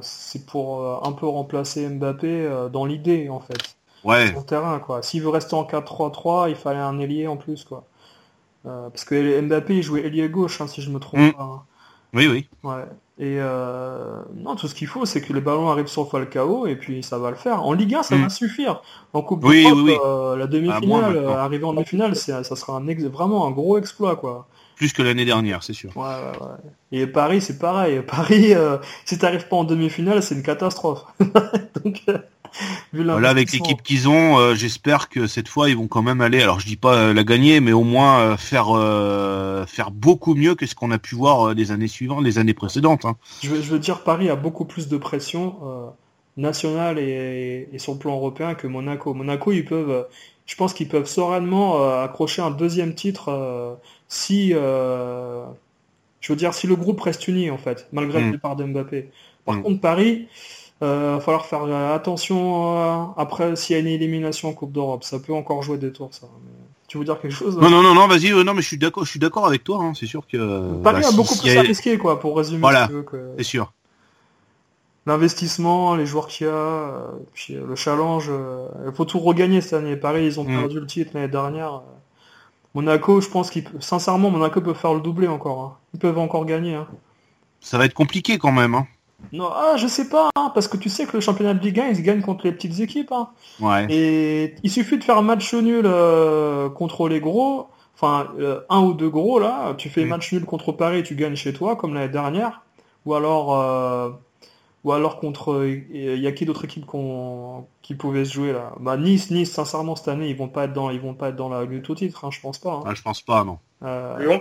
un peu remplacer Mbappé dans l'idée, en fait. Ouais. Sur le terrain, quoi. S'il veut rester en 4-3-3, il fallait un ailier en plus, quoi. Parce que Mbappé, il jouait ailier gauche, si je me trompe pas. Oui. Ouais. Et non, tout ce qu'il faut, c'est que les ballons arrivent sur Falcao et puis ça va le faire. En Ligue 1, ça va suffire. En Coupe d'Europe, la demi-finale, arriver en demi-finale, ça sera vraiment un gros exploit, quoi. Plus que l'année dernière, c'est sûr. Ouais. Et Paris, c'est pareil. Paris, si t'arrives pas en demi-finale, c'est une catastrophe. Donc, voilà, avec l'équipe qu'ils ont, j'espère que cette fois ils vont quand même aller. Alors je dis pas la gagner, mais au moins faire beaucoup mieux que ce qu'on a pu voir les années suivantes, les années précédentes. Je veux dire, Paris a beaucoup plus de pression nationale et sur le plan européen que Monaco. Monaco, je pense qu'ils peuvent sereinement accrocher un deuxième titre si le groupe reste uni en fait, malgré le départ d'Mbappé. Par contre, Paris. Va falloir faire attention après s'il y a une élimination en Coupe d'Europe. Ça peut encore jouer des tours, ça. Mais... Tu veux dire quelque chose? Non, vas-y. Non, mais je suis d'accord avec toi. C'est sûr que Paris a beaucoup plus à risquer, quoi, pour résumer. Voilà, si tu veux, que... c'est sûr. L'investissement, les joueurs qu'il y a, puis le challenge. Il faut tout regagner cette année. Paris, ils ont perdu le titre l'année dernière. Monaco, je pense sincèrement, Monaco peut faire le doublé encore. Ils peuvent encore gagner. Ça va être compliqué quand même. Non, je sais pas, parce que tu sais que le championnat de Ligue 1, il se gagne contre les petites équipes. Ouais. Et il suffit de faire un match nul contre les gros, enfin un ou deux gros là, tu fais match nul contre Paris, tu gagnes chez toi comme l'année dernière, ou alors contre, il y a qui d'autres équipes qui pouvaient se jouer là. Nice, sincèrement cette année ils vont pas être dans la lutte au titre, je pense pas. Je pense pas, non. Lyon.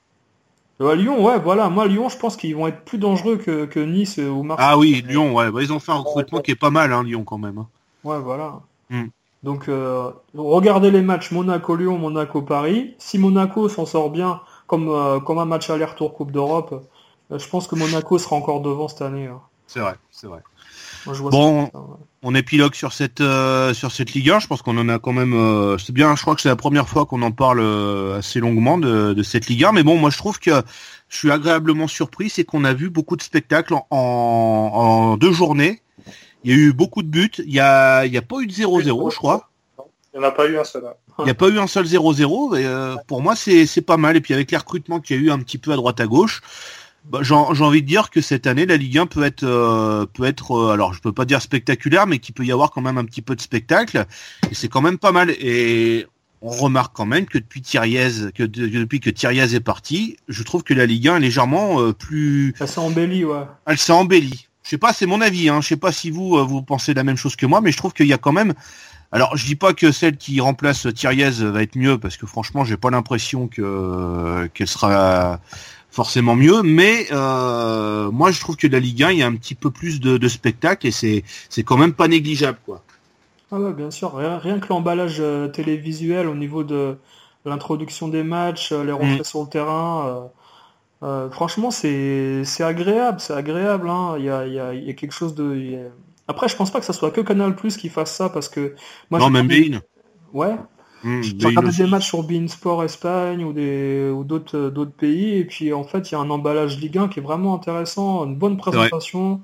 Lyon, ouais, voilà. Moi, Lyon, je pense qu'ils vont être plus dangereux que Nice ou Marseille. Ah oui, Lyon, ouais. Ils ont fait un recrutement qui est pas mal, Lyon, quand même. Ouais, voilà. Donc, regardez les matchs Monaco-Lyon, Monaco-Paris. Si Monaco s'en sort bien, comme un match aller-retour Coupe d'Europe, je pense que Monaco sera encore devant cette année. C'est vrai. Moi, je vois on épilogue sur cette Ligue 1. Je pense qu'on en a quand même. C'est bien. Je crois que c'est la première fois qu'on en parle assez longuement de cette Ligue 1. Mais bon, moi je trouve que je suis agréablement surpris, c'est qu'on a vu beaucoup de spectacles en 2 journées. Il y a eu beaucoup de buts. Il y a pas eu de 0-0, je crois. Il n'y en a pas eu un seul. Il n'y a pas eu un seul 0-0. Et, pour moi, c'est pas mal. Et puis avec les recrutements qu'il y a eu un petit peu à droite à gauche. J'ai envie de dire que cette année la Ligue 1 peut être alors je peux pas dire spectaculaire, mais qu'il peut y avoir quand même un petit peu de spectacle et c'est quand même pas mal. Et on remarque quand même que depuis que Thiriez est parti, je trouve que la Ligue 1 est légèrement plus. Elle s'est embellie, ouais. Elle s'est embellie. Je sais pas, c'est mon avis. Je sais pas si vous pensez la même chose que moi, mais je trouve qu'il y a quand même. Alors, je dis pas que celle qui remplace Thiriez va être mieux, parce que franchement, j'ai pas l'impression qu'elle sera forcément mieux, mais moi je trouve que la Ligue 1 il y a un petit peu plus de spectacle et c'est quand même pas négligeable, quoi. Ah ouais, bien sûr, rien que l'emballage télévisuel au niveau de l'introduction des matchs, les rentrées sur le terrain, franchement c'est agréable, il y a quelque chose de... Après je pense pas que ça soit que Canal+ qui fasse ça, parce que moi non, même beIN. Ouais. J'ai regardé des matchs sur beIN Sport Espagne ou d'autres pays, et puis en fait il y a un emballage Ligue 1 qui est vraiment intéressant, une bonne présentation.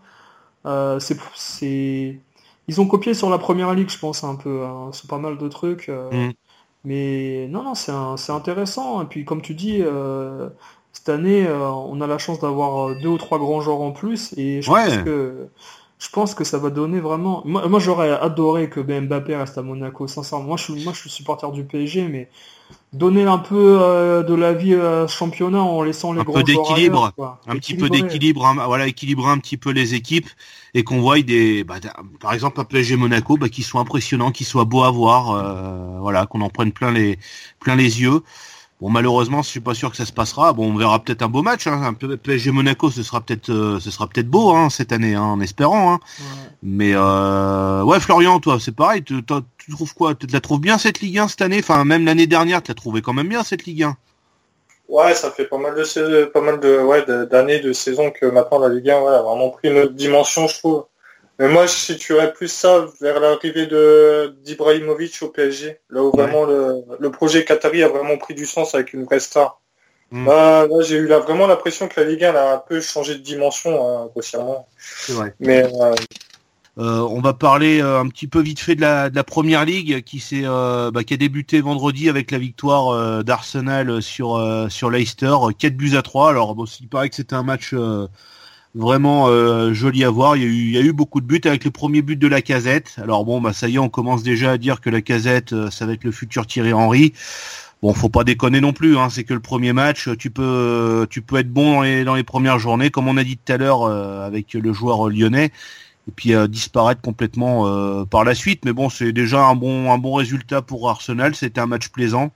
Ils ont copié sur la Première Ligue, je pense, un peu, sur pas mal de trucs. Mais non, c'est intéressant. Et puis comme tu dis, cette année on a la chance d'avoir 2 ou 3 grands joueurs en plus, et je pense que je pense que ça va donner vraiment. Moi j'aurais adoré que Mbappé reste à Monaco, sincèrement. Moi je suis supporter du PSG, mais donner un peu de la vie à ce championnat en laissant les gros joueurs ailleurs, quoi. Un petit peu d'équilibre, voilà, équilibrer un petit peu les équipes et qu'on voit par exemple un PSG Monaco, qui soit impressionnant, qui soit beau à voir, voilà, qu'on en prenne plein les yeux. Bon, malheureusement, je suis pas sûr que ça se passera. Bon, on verra peut-être un beau match, hein. Un PSG Monaco, ce sera peut-être beau, hein, cette année, hein, en espérant, hein. Ouais. Mais ouais, Florian, toi, c'est pareil. Tu trouves quoi? Tu la trouves bien cette Ligue 1 cette année? Enfin, même l'année dernière, tu l'as trouvé quand même bien cette Ligue 1. Ouais, ça fait pas mal d'années de saison que maintenant la Ligue 1 a vraiment pris une autre dimension, je trouve. Mais moi, je situerais plus ça vers l'arrivée d'Ibrahimovic au PSG, là où vraiment le projet qatari a vraiment pris du sens avec une vraie star. Là, j'ai eu vraiment l'impression que la Ligue 1 a un peu changé de dimension, grossièrement. C'est vrai. Mais on va parler un petit peu vite fait de la Première Ligue qui a débuté vendredi avec la victoire d'Arsenal sur Leicester, 4-3. Alors bon, il paraît que c'était un match vraiment joli à voir. Il y a eu beaucoup de buts avec le premier but de Lacazette. Alors bon, ça y est, on commence déjà à dire que Lacazette, ça va être le futur Thierry Henry. Bon, faut pas déconner non plus, hein. C'est que le premier match. Tu peux être bon dans les premières journées, comme on a dit tout à l'heure avec le joueur lyonnais, et puis disparaître complètement par la suite. Mais bon, c'est déjà un bon résultat pour Arsenal. C'était un match plaisant.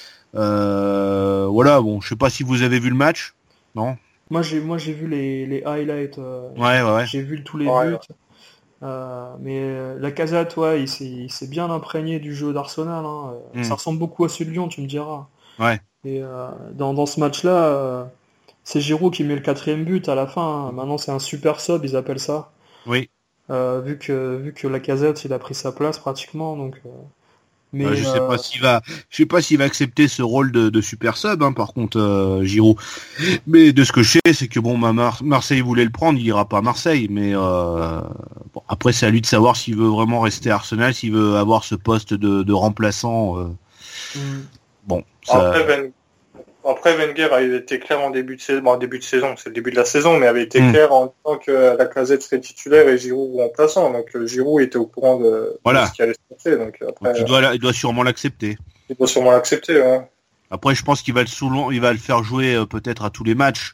Voilà. Bon, je sais pas si vous avez vu le match, non? Moi j'ai vu les highlights. Ouais. J'ai vu tous les buts. Mais Lacazette, il s'est bien imprégné du jeu d'Arsenal. Hein. Ça ressemble beaucoup à celui de Lyon, tu me diras. Ouais. Et dans ce match-là, c'est Giroud qui met le 4e but à la fin. Hein. Maintenant, c'est un super sub, ils appellent ça. Oui. Vu que Lacazette, il a pris sa place pratiquement, donc. Mais je sais pas s'il va accepter ce rôle de super sub, hein, par contre, Giroud. Mais de ce que je sais, c'est que bon, Marseille voulait le prendre, il ira pas à Marseille. Mais bon, après, c'est à lui de savoir s'il veut vraiment rester à Arsenal, s'il veut avoir ce poste de remplaçant. Bon. Ça... Après, Wenger avait été clair en début de saison. Bon, début de saison, c'est le début de la saison, mais avait été clair en disant que Lacazette serait titulaire et Giroud remplaçant. Donc Giroud était au courant de ce qui allait se passer. Donc après, il doit sûrement l'accepter. Il doit sûrement l'accepter. Ouais. Après, je pense qu'il va le faire jouer peut-être à tous les matchs.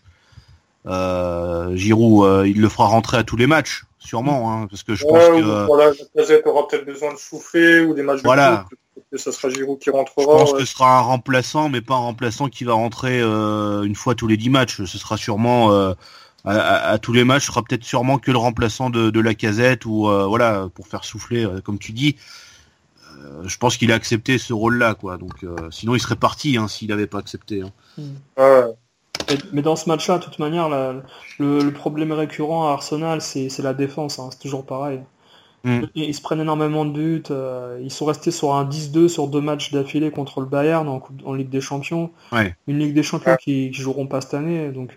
Giroud, il le fera rentrer à tous les matchs, sûrement, hein, parce que je pense que voilà, Lacazette aura peut-être besoin de souffler ou des matchs de coupe. Que ça sera Giroud qui rentrera. Je pense que ce sera un remplaçant, mais pas un remplaçant qui va rentrer une fois tous les 10 matchs. Ce sera sûrement à tous les matchs, ce sera peut-être sûrement que le remplaçant de Lacazette ou voilà, pour faire souffler, comme tu dis. Je pense qu'il a accepté ce rôle-là, quoi. Donc sinon il serait parti s'il n'avait pas accepté. Mais dans ce match-là, de toute manière, le problème récurrent à Arsenal, c'est la défense. C'est toujours pareil. Ils se prennent énormément de buts. Ils sont restés sur un 10-2 sur 2 matchs d'affilée contre le Bayern en Ligue des Champions. Ouais. Une Ligue des Champions qui joueront pas cette année. Donc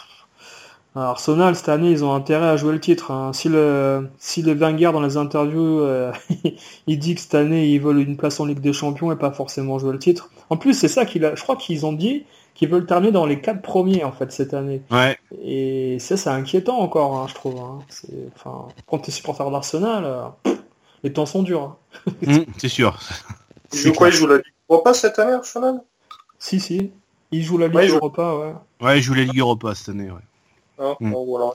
Arsenal, cette année, ils ont intérêt à jouer le titre. Hein. Si le Wenger, dans les interviews, il dit que cette année, ils veulent une place en Ligue des Champions et pas forcément jouer le titre. En plus, c'est ça je crois qu'ils ont dit qu'ils veulent terminer dans les 4 premiers, en fait, cette année. Ouais. Et c'est inquiétant encore, je trouve. Quand t'es supporter d'Arsenal, les temps sont durs. C'est sûr. Il joue quoi? Il joue la Ligue Europa cette année, Arsenal? Si. Il joue la Ligue Europa, ouais. Ouais, il joue la Ligue Europa cette année, ouais. Bon, voilà.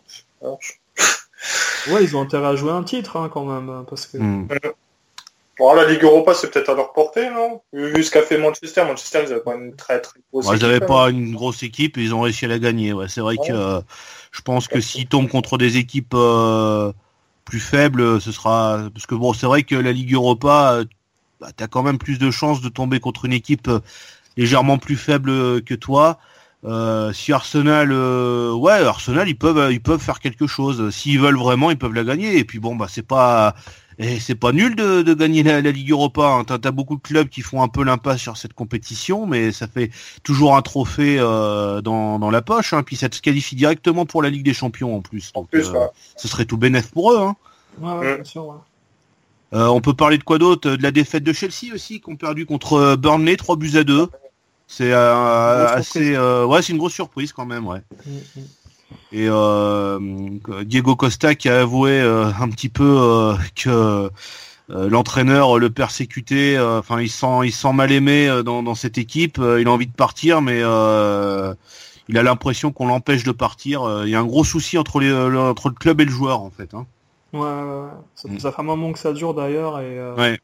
Ouais, ils ont intérêt à jouer un titre, quand même, parce que... Bon, la Ligue Europa, c'est peut-être à leur portée, non? Vu ce qu'a fait Manchester, ils avaient pas une très très grosse équipe. Ils n'avaient pas une grosse équipe, et ils ont réussi à la gagner. Ouais, c'est vrai que je pense que s'ils tombent contre des équipes plus faibles, ce sera... Parce que bon, c'est vrai que la Ligue Europa, t'as quand même plus de chances de tomber contre une équipe légèrement plus faible que toi. Si Arsenal, Arsenal, ils peuvent faire quelque chose. S'ils veulent vraiment, ils peuvent la gagner. Et puis bon, c'est pas nul de gagner la Ligue Europa. Hein. T'as beaucoup de clubs qui font un peu l'impasse sur cette compétition, mais ça fait toujours un trophée dans la poche. Hein. Puis ça te qualifie directement pour la Ligue des Champions en plus. Donc, ce serait tout bénef pour eux. Hein. Ouais, bien sûr. Ouais. On peut parler de quoi d'autre? De la défaite de Chelsea aussi, qui ont perdu contre Burnley 3-2. C'est assez, c'est une grosse surprise quand même, ouais. Et Diego Costa qui a avoué un petit peu que l'entraîneur le persécutait. Enfin, il se sent mal aimé dans cette équipe. Il a envie de partir, mais il a l'impression qu'on l'empêche de partir. Il y a un gros souci entre le club et le joueur, en fait. Hein. Ouais. Ça fait un moment que ça dure d'ailleurs. Et, Ouais.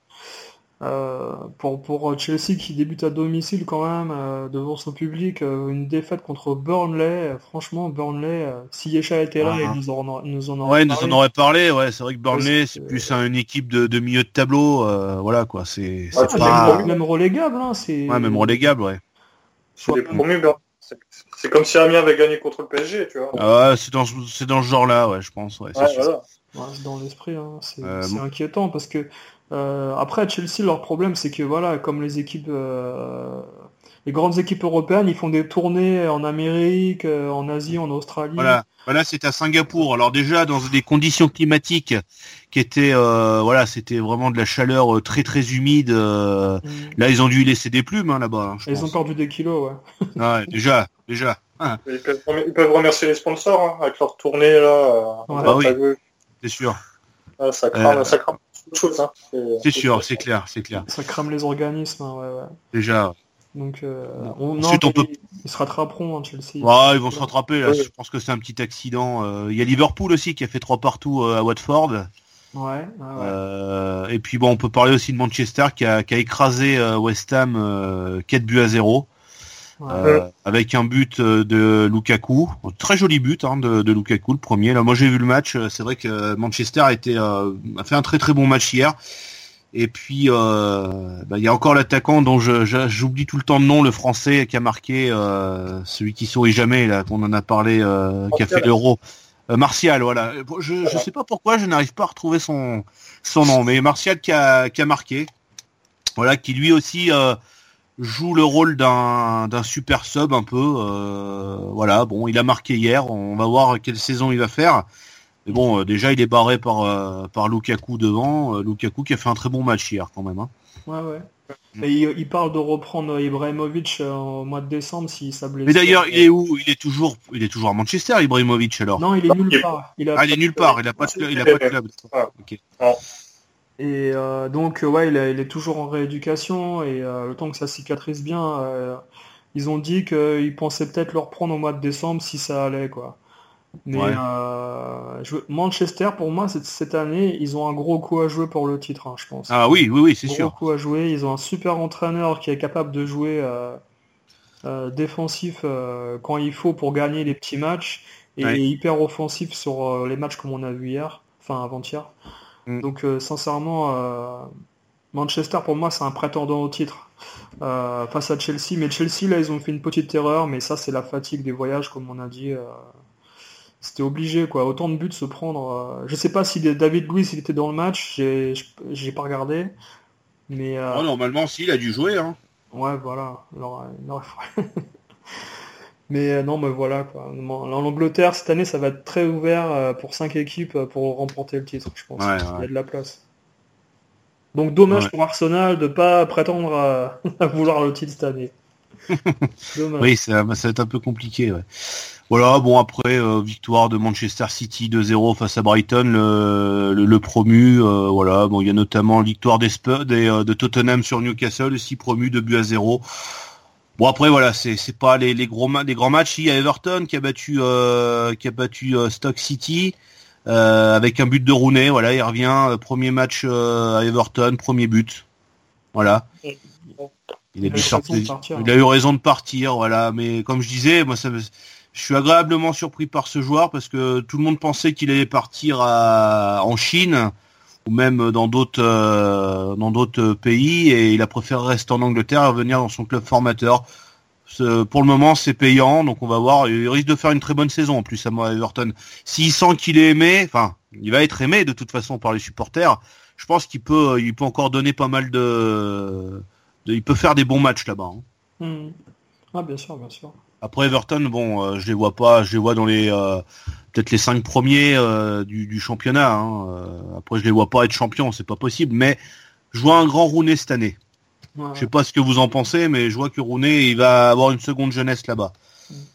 pour Chelsea qui débute à domicile quand même devant son public, une défaite contre Burnley. Franchement, Burnley, si Yesha était là, il nous en aurait Ouais, il nous parlé. en aurait parlé. Ouais, c'est vrai que Burnley, Parce c'est que- plus une équipe de milieu de tableau. Voilà quoi. C'est Ah, c'est c'est pas. Même relégable, hein, Ouais, même relégable, ouais. C'est des promus, ben, c'est comme si Amiens avait gagné contre le PSG, tu vois. Ah ouais, c'est dans ce genre-là, ouais, je pense. Ouais, c'est Ouais, sûr. voilà. Ouais, c'est dans l'esprit, hein. C'est Bon. inquiétant parce que après Chelsea, leur problème c'est que voilà, comme les équipes, les grandes équipes européennes, ils font des tournées en Amérique, en Asie, en Australie. Voilà, c'est à Singapour. Alors déjà dans des conditions climatiques qui étaient, c'était vraiment de la chaleur très très humide. Mm. Là, ils ont dû y laisser des plumes là-bas. Je Et ils ont pense. perdu des kilos, ouais. Ouais, déjà. Ah, Ils peuvent remercier les sponsors hein, avec leur tournée là. Ouais. Bah oui. à gauche. c'est sûr. Ah, ça crame autre chose. Hein. C'est sûr, c'est clair. Ça crame les organismes, hein, ouais. Déjà. Donc Ensuite, on peut. ils se rattraperont, hein, Chelsea. Ouais, ils vont se rattraper là. Oui. Je pense que c'est un petit accident. Il y a Liverpool aussi qui a fait 3 partout à Watford. Ouais. Et puis bon, on peut parler aussi de Manchester qui a écrasé West Ham 4-0 Ouais. avec un but de Lukaku, un très joli but de Lukaku, le premier. Là, moi j'ai vu le match. C'est vrai que Manchester a fait un très très bon match hier. Et puis il y a encore l'attaquant dont j'oublie tout le temps le nom, le français qui a marqué, celui qui sourit jamais là, qu'on en a parlé, qui a fait l'Euro. Martial, voilà. Je sais pas pourquoi je n'arrive pas à retrouver son nom, mais Martial qui a marqué. Voilà, qui lui aussi joue le rôle d'un super sub un peu. Voilà, bon, il a marqué hier. On va voir quelle saison il va faire. Mais bon, déjà il est barré par Lukaku devant. Lukaku qui a fait un très bon match hier quand même. Hein. Ouais. Et il parle de reprendre Ibrahimovic au mois de décembre si ça blesse. Mais d'ailleurs, il est où? Il est toujours à Manchester, Ibrahimovic alors. Non, il est nulle part. Il est nulle part. Il a pas de club. Ok. Et donc ouais, il est toujours en rééducation et le temps que ça cicatrise bien, ils ont dit qu'ils pensaient peut-être le reprendre au mois de décembre si ça allait quoi. Mais Ouais. Manchester pour moi cette année, ils ont un gros coup à jouer pour le titre, hein, je pense. Ah oui, c'est Gros sûr. coup à jouer. Ils ont un super entraîneur qui est capable de jouer défensif quand il faut pour gagner les petits matchs et Ouais. hyper offensif sur les matchs comme on a vu hier, enfin avant-hier. Mm. Donc sincèrement, Manchester pour moi c'est un prétendant au titre face à Chelsea. Mais Chelsea là ils ont fait une petite erreur, mais ça c'est la fatigue des voyages comme on a dit. C'était obligé quoi, autant de buts se prendre. Je sais pas si David Luiz il était dans le match, j'ai pas regardé. Mais Oh, normalement, si, il a dû jouer. Hein. ouais, voilà. Alors, mais non, mais voilà quoi. L'Angleterre cette année, ça va être très ouvert pour 5 équipes pour remporter le titre, je pense. Ouais. Il y a de la place. Donc dommage Ouais. pour Arsenal de pas prétendre à vouloir le titre cette année. Dommage. Oui, ça va être un peu compliqué. Ouais. Voilà, bon après victoire de Manchester City 2-0 face à Brighton, le promu. Voilà, bon il y a notamment victoire des Spurs, de Tottenham sur Newcastle, aussi promu 2-0. Bon après voilà, c'est pas les grands matchs. Il y a Everton qui a battu Stoke City avec un but de Rooney. Voilà, il revient premier match à Everton, premier but. Voilà. Il a dû sortir. Il a eu raison de partir, voilà. Mais comme je disais, moi je suis agréablement surpris par ce joueur parce que tout le monde pensait qu'il allait partir en Chine ou même dans d'autres pays et il a préféré rester en Angleterre et revenir dans son club formateur. Pour le moment, c'est payant, donc on va voir. Il risque de faire une très bonne saison en plus à Everton. S'il sent qu'il est aimé, enfin, il va être aimé de toute façon par les supporters. Je pense qu'il peut encore donner pas mal il peut faire des bons matchs là-bas. Hein. Ah bien sûr. Après Everton, bon, je les vois pas, je les vois dans les peut-être les 5 premiers du championnat. Hein. Après, je les vois pas être champions, c'est pas possible. Mais je vois un grand Rooney cette année. Ouais. Je sais pas ce que vous en pensez, mais je vois que Rooney, il va avoir une seconde jeunesse là-bas.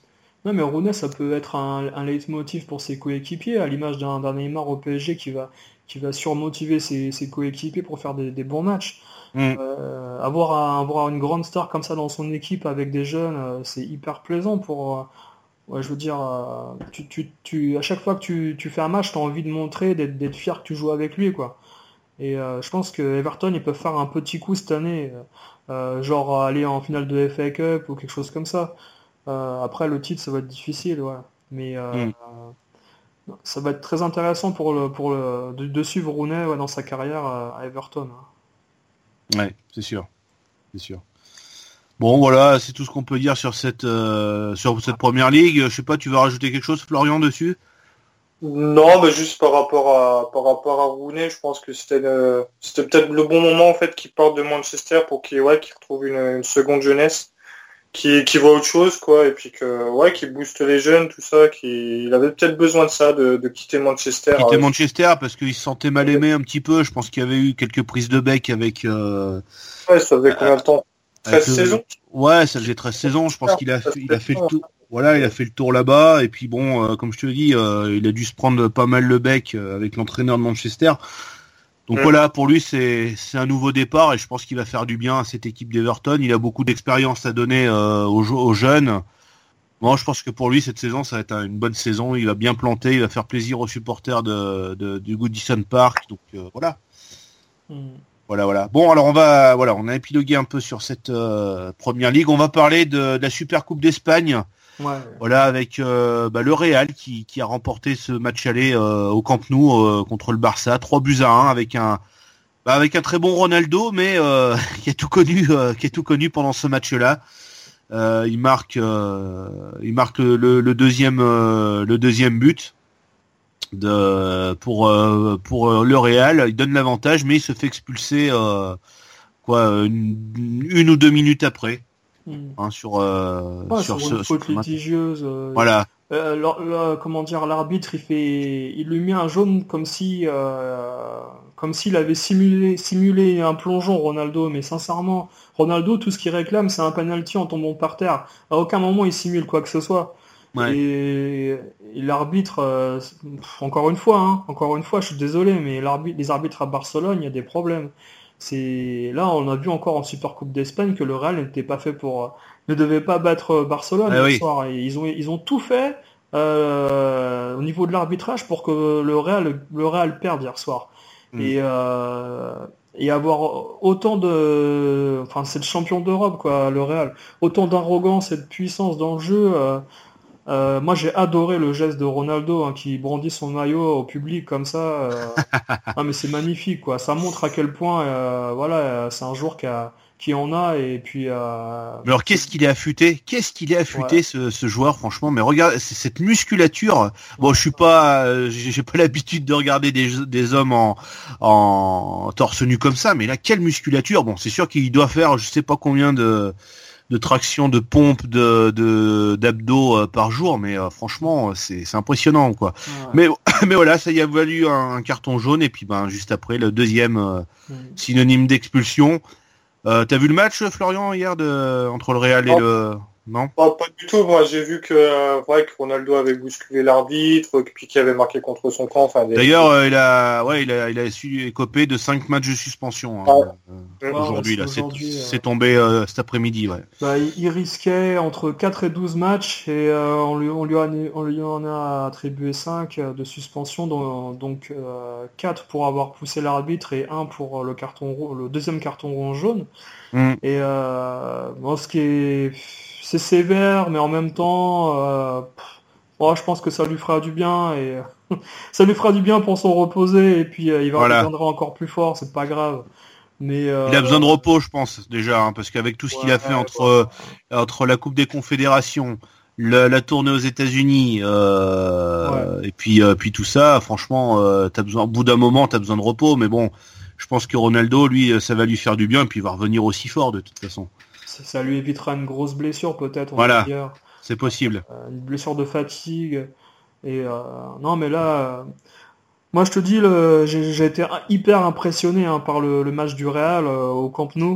Non, mais Rooney, ça peut être un leitmotiv pour ses coéquipiers, à l'image d'un Neymar au PSG qui va surmotiver ses coéquipiers pour faire des bons matchs. Mm. Avoir une grande star comme ça dans son équipe avec des jeunes, c'est hyper plaisant pour. Ouais, je veux dire, à chaque fois que tu fais un match, tu as envie de montrer, d'être fier que tu joues avec lui, quoi. Et je pense que Everton, ils peuvent faire un petit coup cette année, genre aller en finale de FA Cup ou quelque chose comme ça. Après, le titre, ça va être difficile, ouais. Mais ça va être très intéressant de suivre Rooney, ouais, dans sa carrière à Everton, hein. Ouais, c'est sûr. C'est sûr. Bon, voilà, c'est tout ce qu'on peut dire sur cette première ligue. Je sais pas, tu veux rajouter quelque chose, Florian, dessus? Non, mais juste par rapport à Rooney, je pense que c'était peut-être le bon moment en fait qu'il parte de Manchester pour qu'il retrouve une seconde jeunesse, qui voit autre chose, quoi, et puis qu'il booste les jeunes, tout ça, qu'il avait peut-être besoin de ça, de quitter Manchester. Manchester parce qu'il se sentait mal aimé un petit peu. Je pense qu'il y avait eu quelques prises de bec avec. Ouais, ça faisait combien de temps? 13 saisons? Ouais, ça faisait 13 saisons. Je pense qu'il a fait le tour. Voilà, il a fait le tour là-bas. Et puis bon, comme je te le dis, il a dû se prendre pas mal le bec avec l'entraîneur de Manchester. Donc voilà, pour lui, c'est un nouveau départ et je pense qu'il va faire du bien à cette équipe d'Everton. Il a beaucoup d'expérience à donner aux jeunes. Bon, je pense que pour lui, cette saison, ça va être une bonne saison. Il va bien planter, il va faire plaisir aux supporters du Goodison Park. Donc voilà. Voilà. Bon, alors on a épilogué un peu sur cette première ligue. On va parler de la Super Coupe d'Espagne. Ouais. Voilà, avec le Real qui a remporté ce match aller au Camp Nou contre le Barça, 3-1 avec un très bon Ronaldo, mais qui a tout connu pendant ce match-là. Il marque le deuxième but pour le Real. Il donne l'avantage, mais il se fait expulser une ou 2 minutes après. Sur une faute litigieuse. Voilà. Comment dire, l'arbitre il lui met un jaune comme s'il avait simulé un plongeon, Ronaldo. Mais sincèrement, Ronaldo, tout ce qu'il réclame, c'est un penalty en tombant par terre. À aucun moment il simule quoi que ce soit. Ouais. Et l'arbitre, encore une fois, je suis désolé, mais les arbitres à Barcelone, il y a des problèmes. Là, on a vu encore en Super Coupe d'Espagne que le Real ne devait pas battre Barcelone ce soir. Et ils ont tout fait au niveau de l'arbitrage pour que le Real perde hier soir. Et avoir autant c'est le champion d'Europe, quoi, le Real. Autant d'arrogance et de puissance dans le jeu. Moi, j'ai adoré le geste de Ronaldo, qui brandit son maillot au public comme ça. Mais c'est magnifique, quoi. Ça montre à quel point, c'est un joueur qui en a. Et puis. Mais alors, qu'est-ce qu'il est affûté ouais. ce joueur, franchement. Mais regarde, c'est cette musculature. Bon, j'ai pas l'habitude de regarder des hommes en torse nu comme ça, mais là, quelle musculature. Bon, c'est sûr qu'il doit faire, je sais pas combien de traction, de pompe, d'abdos par jour, mais franchement c'est impressionnant, quoi. Ouais. Mais voilà, ça y a valu un carton jaune et puis juste après le deuxième synonyme d'expulsion. T'as vu le match, Florian, hier entre le Real et le... Non, pas du tout. Moi, j'ai vu que Ronaldo avait bousculé l'arbitre, puis qu'il avait marqué contre son camp. D'ailleurs, il a su écoper de 5 matchs de suspension aujourd'hui. C'est tombé cet après-midi. Ouais. Il risquait entre 4 et 12 matchs et on lui en a attribué 5 de suspension, donc 4 pour avoir poussé l'arbitre et 1 pour le deuxième carton jaune. Et ce qui est... C'est sévère, mais en même temps, je pense que ça lui fera du bien et ça lui fera du bien pour s'en reposer et puis il reviendra encore plus fort, c'est pas grave. Mais il a besoin de repos, je pense déjà, parce qu'avec tout ce qu'il a fait entre la Coupe des Confédérations, la tournée aux États-Unis et puis tout ça, franchement, au bout d'un moment, t'as besoin de repos. Mais bon, je pense que Ronaldo, lui, ça va lui faire du bien et puis il va revenir aussi fort de toute façon. Ça lui évitera une grosse blessure peut-être. Voilà, c'est possible. Une blessure de fatigue. Et non, mais là, moi je te dis, j'ai été hyper impressionné par le match du Real au Camp Nou.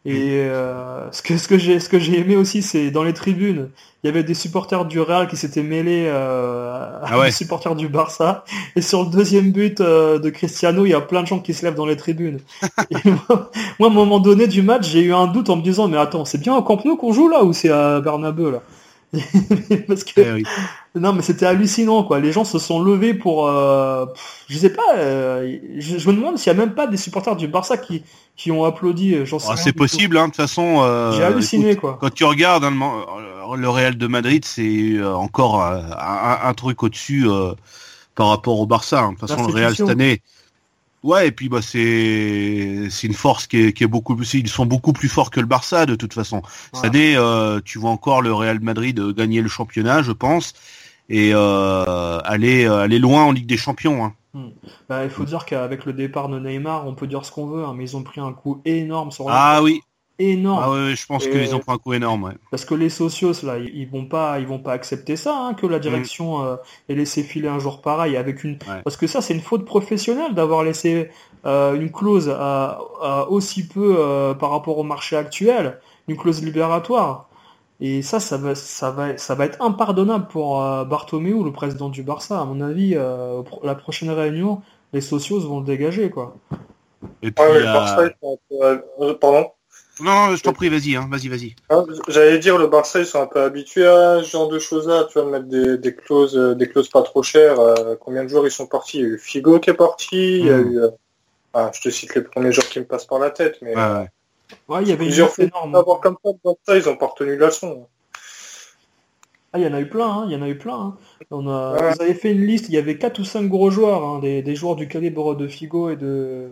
Et ce que j'ai aimé aussi, c'est dans les tribunes, il y avait des supporters du Real qui s'étaient mêlés des supporters du Barça. Et sur le deuxième but de Cristiano, il y a plein de gens qui se lèvent dans les tribunes. Et moi, à un moment donné du match, j'ai eu un doute en me disant, mais attends, c'est bien au Camp Nou qu'on joue là ou c'est à Bernabeu là? Parce que non, mais c'était hallucinant quoi. Les gens se sont levés pour je sais pas, je me demande s'il y a même pas des supporters du Barça qui ont applaudi. C'est possible, de toute façon. J'ai halluciné quoi. Quand tu regardes le Real de Madrid, c'est encore un truc au-dessus par rapport au Barça. De toute façon, le Real cette année. Ouais, et puis c'est une force qui est beaucoup plus. Ils sont beaucoup plus forts que le Barça de toute façon. Cette année, tu vois encore le Real Madrid gagner le championnat, je pense, et aller loin en Ligue des Champions. Hein. Il faut dire qu'avec le départ de Neymar, on peut dire ce qu'on veut, mais ils ont pris un coup énorme sur. Oui. Énorme. Ah ouais, je pense qu'ils ont pris un coup énorme. Ouais. Parce que les socios là, ils vont pas accepter ça, que la direction ait laissé filer un joueur pareil avec une. Ouais. Parce que ça, c'est une faute professionnelle d'avoir laissé une clause aussi peu par rapport au marché actuel, une clause libératoire. Et ça va être impardonnable pour Bartomeu, le président du Barça. À mon avis, la prochaine réunion, les socios vont le dégager, quoi. Et puis, le Barça, pardon. Non, je t'en prie, vas-y. J'allais dire, le Barça, ils sont un peu habitués à ce genre de choses-là, tu vois, mettre des clauses pas trop chères. Combien de joueurs ils sont partis? Il y a eu Figo qui est parti, il y a eu... je te cite les premiers joueurs qui me passent par la tête, mais... il y avait plusieurs fois énorme. Comme ça, le Barça, ils ont pas retenu la leçon. Il y en a eu plein, Vous avez fait une liste, il y avait 4 ou 5 gros joueurs, des joueurs du calibre de Figo et de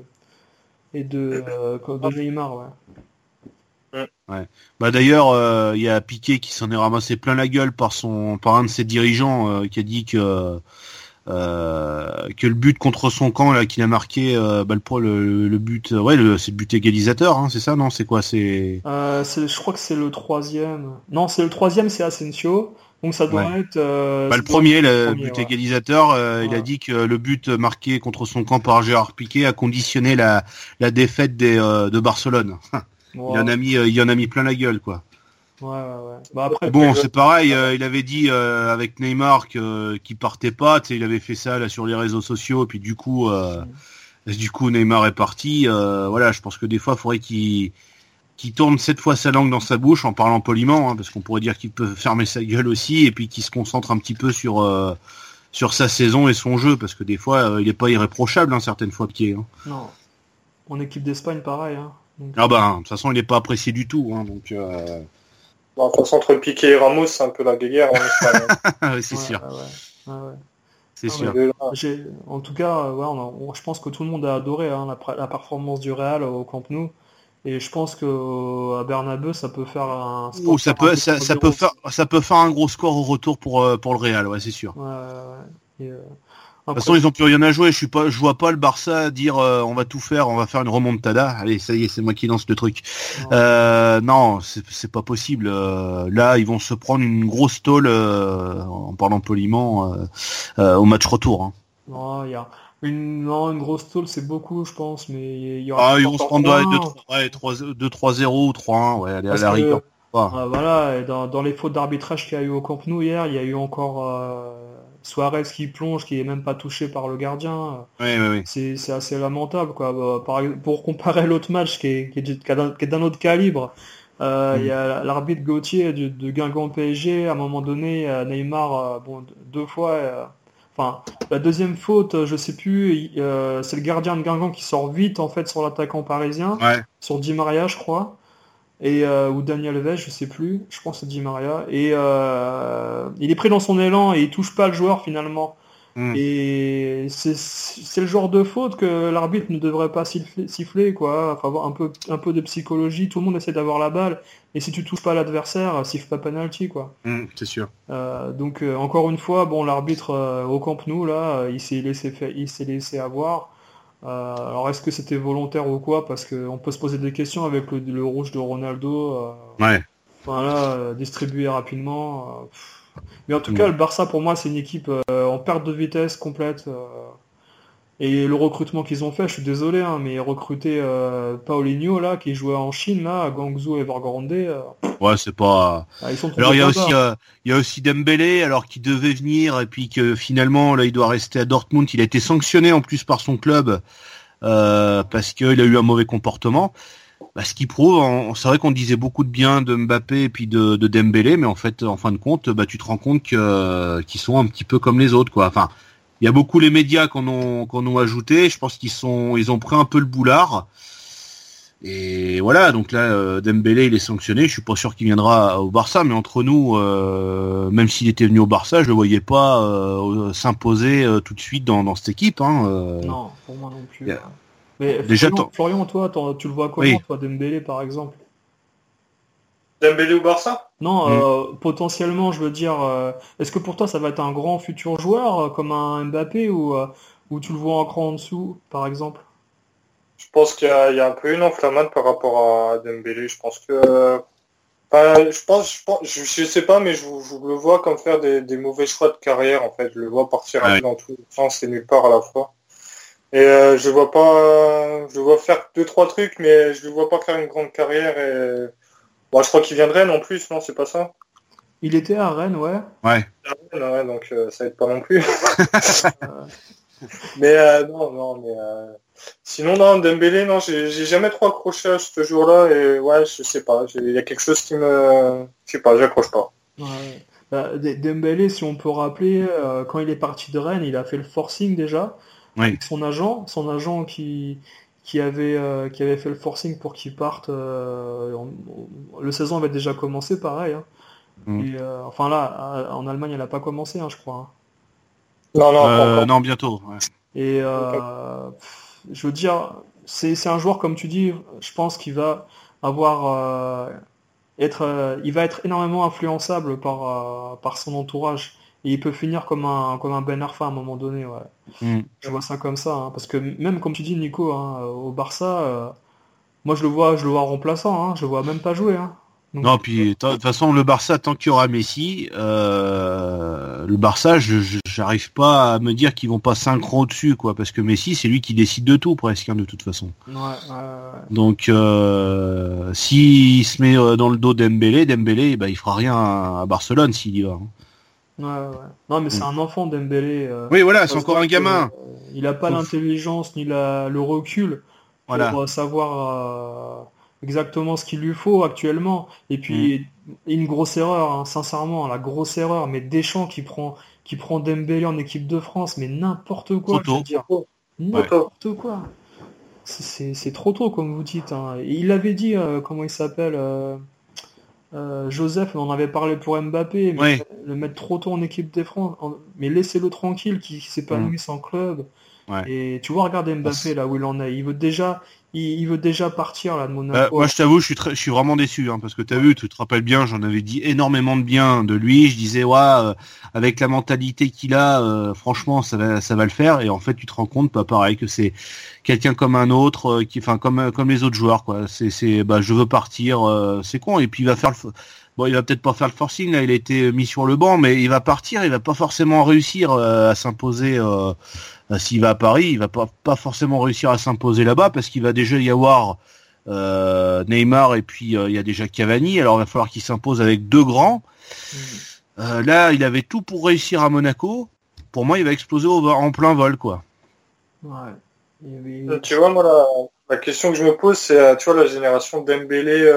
Neymar, ouais. Ouais. D'ailleurs, il y a Piqué qui s'en est ramassé plein la gueule par un de ses dirigeants qui a dit que le but contre son camp là qu'il a marqué, le but, c'est le but égalisateur, c'est ça, non? C'est quoi? Je crois que c'est le troisième. Non, c'est le troisième, c'est Asensio. Donc ça doit être. Le premier, but égalisateur, il a dit que le but marqué contre son camp par Gérard Piqué a conditionné la défaite de Barcelone. Il en a mis plein la gueule, quoi. Ouais. Après, c'est pareil, il avait dit avec Neymar qu'il partait pas, il avait fait ça là sur les réseaux sociaux, et puis du coup Neymar est parti. Je pense que des fois, il faudrait qu'il tourne 7 fois sa langue dans sa bouche en parlant poliment, parce qu'on pourrait dire qu'il peut fermer sa gueule aussi, et puis qu'il se concentre un petit peu sur sa saison et son jeu, parce que des fois, il est pas irréprochable, certaines fois, Piqué. Non. En équipe d'Espagne, pareil. Donc... de toute façon, il n'est pas apprécié du tout. Donc, de toute façon, entre Piqué et Ramos, c'est un peu la guerre en Espagne. Oui, c'est sûr. Ouais. C'est sûr. En tout cas, je pense que tout le monde a adoré la performance du Real au Camp Nou. Et je pense que à Bernabeu, ça peut faire un score. Ça peut faire un gros score au retour pour le Real, c'est sûr. Ouais. De toute façon, ils ont plus rien à jouer. Je vois pas le Barça dire on va tout faire, on va faire une remontada. Allez, ça y est, c'est moi qui lance le truc. Non, c'est pas possible. Là, ils vont se prendre une grosse tôle, en parlant poliment, au match retour. Non, il y a une grosse tôle, c'est beaucoup, je pense, mais il y aura. Ils vont se prendre 2-3-0 ou 3-1. Allez, à la rigueur. Et dans les fautes d'arbitrage qu'il y a eu au Camp Nou hier, il y a eu encore Suarez qui plonge, qui est même pas touché par le gardien. Oui. C'est assez lamentable, quoi. Pour comparer l'autre match qui est d'un autre calibre, il y a l'arbitre Gauthier de Guingamp PSG. À un moment donné, Neymar, 2 fois. La deuxième faute, je sais plus. C'est le gardien de Guingamp qui sort vite en fait sur l'attaquant parisien, sur Di Maria, je crois. Ou Daniel Alves, je sais plus, je pense que c'est Di Maria, et il est pris dans son élan et il touche pas le joueur finalement. Et c'est le genre de faute que l'arbitre ne devrait pas siffler, quoi. Faut avoir un peu de psychologie. Tout le monde essaie d'avoir la balle, et si tu touches pas l'adversaire, siffle pas penalty, quoi. C'est sûr. Donc encore une fois, l'arbitre au Camp Nou là, il s'est laissé avoir. Alors est-ce que c'était volontaire ou quoi? Parce qu'on peut se poser des questions avec le rouge de Ronaldo. Distribué rapidement. Mais en tout cas, le Barça pour moi c'est une équipe en perte de vitesse complète. Et le recrutement qu'ils ont fait, je suis désolé, hein, mais recruter Paulinho là, qui jouait en Chine là, à Guangzhou Evergrande, Ouais, c'est pas. ils sont Alors trompés il y a aussi Dembélé, alors qu'il devait venir et puis que finalement là il doit rester à Dortmund. Il a été sanctionné en plus par son club parce qu'il a eu un mauvais comportement. Ce qui prouve, c'est vrai qu'on disait beaucoup de bien de Mbappé et puis de Dembélé, mais en fait, en fin de compte, tu te rends compte qu'ils sont un petit peu comme les autres, quoi. Enfin, il y a beaucoup les médias qu'on ont ajouté. Je pense ils ont pris un peu le boulard. Et voilà, donc là, Dembélé, il est sanctionné. Je suis pas sûr qu'il viendra au Barça, mais entre nous, même s'il était venu au Barça, je le voyais pas s'imposer tout de suite dans cette équipe. Non, pour moi non plus. Yeah. Mais Déjà, Florian, toi, tu le vois comment, Oui. toi, Dembélé, par exemple? Dembélé au Barça? Non, potentiellement, je veux dire, est-ce que pour toi, ça va être un grand futur joueur, comme un Mbappé, ou tu le vois un cran en dessous, par exemple? Je pense qu'il y a un peu une enflammade par rapport à Dembélé. Je pense que, je sais pas, mais je le vois comme faire des mauvais choix de carrière, en fait. Je le vois partir un peu dans tous les sens et nulle part à la fois. Et je le vois faire 2-3 trucs, mais je le vois pas faire une grande carrière. Et bon, je crois qu'il vient de Rennes en plus, non, c'est pas ça? Il était à Rennes, ouais. Ouais. Ouais, donc ça aide pas non plus. Mais non, mais sinon non, Dembélé, non, j'ai jamais trop accroché à ce jour-là et ouais, je sais pas, il y a quelque chose qui me, je sais pas, j'accroche pas. Ouais. Dembélé, si on peut rappeler, quand il est parti de Rennes, il a fait le forcing déjà. Oui. Avec son agent qui avait fait le forcing pour qu'il parte. Le saison avait déjà commencé, pareil. Hein. Et, enfin là, en Allemagne, elle n'a pas commencé, hein, je crois. Hein. Non, bientôt. Ouais. Et je veux dire, c'est un joueur, comme tu dis, je pense qu'il va avoir il va être énormément influençable par son entourage. Et il peut finir comme un Ben Arfa à un moment donné, ouais. Je vois ça comme ça, hein, parce que même comme tu dis, Nico, hein, au Barça, moi je le vois remplaçant, hein, je le vois même pas jouer. Hein. Donc, Non, puis de toute façon, le Barça, tant qu'il y aura Messi, le Barça, j'arrive pas à me dire qu'ils vont pas synchro au-dessus, quoi, parce que Messi, c'est lui qui décide de tout, presque, hein, de toute façon. ouais. Donc, s'il se met dans le dos Dembélé, il fera rien à Barcelone s'il y va. Hein. Ouais. Non, mais c'est un enfant, Dembélé. Oui, voilà, c'est encore un gamin. Il a pas l'intelligence ni le recul pour savoir exactement ce qu'il lui faut actuellement. Et puis, une grosse erreur, hein, sincèrement, la grosse erreur, mais Deschamps qui prend Dembélé en équipe de France, mais n'importe quoi, je veux dire. N'importe quoi. C'est trop tôt, comme vous dites. Hein. Et il avait dit, comment il s'appelle Joseph, on en avait parlé pour Mbappé, mais le mettre trop tôt en équipe de France, mais laissez-le tranquille, qui s'épanouisse en club. Ouais. Et tu vois, regarde Mbappé là où il en est. Il veut déjà partir là de Monaco. Moi, je t'avoue, je suis vraiment déçu, hein, parce que t'as vu, tu te rappelles bien, j'en avais dit énormément de bien de lui. Je disais, avec la mentalité qu'il a, franchement, ça va le faire. Et en fait, tu te rends compte, pas pareil, que c'est quelqu'un comme un autre, comme les autres joueurs, quoi. Je veux partir, c'est con. Et puis il va peut-être pas faire le forcing, là, il a été mis sur le banc, mais il va partir, il va pas forcément réussir à s'imposer. S'il va à Paris, il va pas forcément réussir à s'imposer là-bas parce qu'il va déjà y avoir Neymar et puis il y a déjà Cavani. Alors il va falloir qu'il s'impose avec deux grands. Là, il avait tout pour réussir à Monaco. Pour moi, il va exploser en plein vol, quoi. Ouais. Tu vois, moi, la question que je me pose, c'est, tu vois, la génération Dembélé,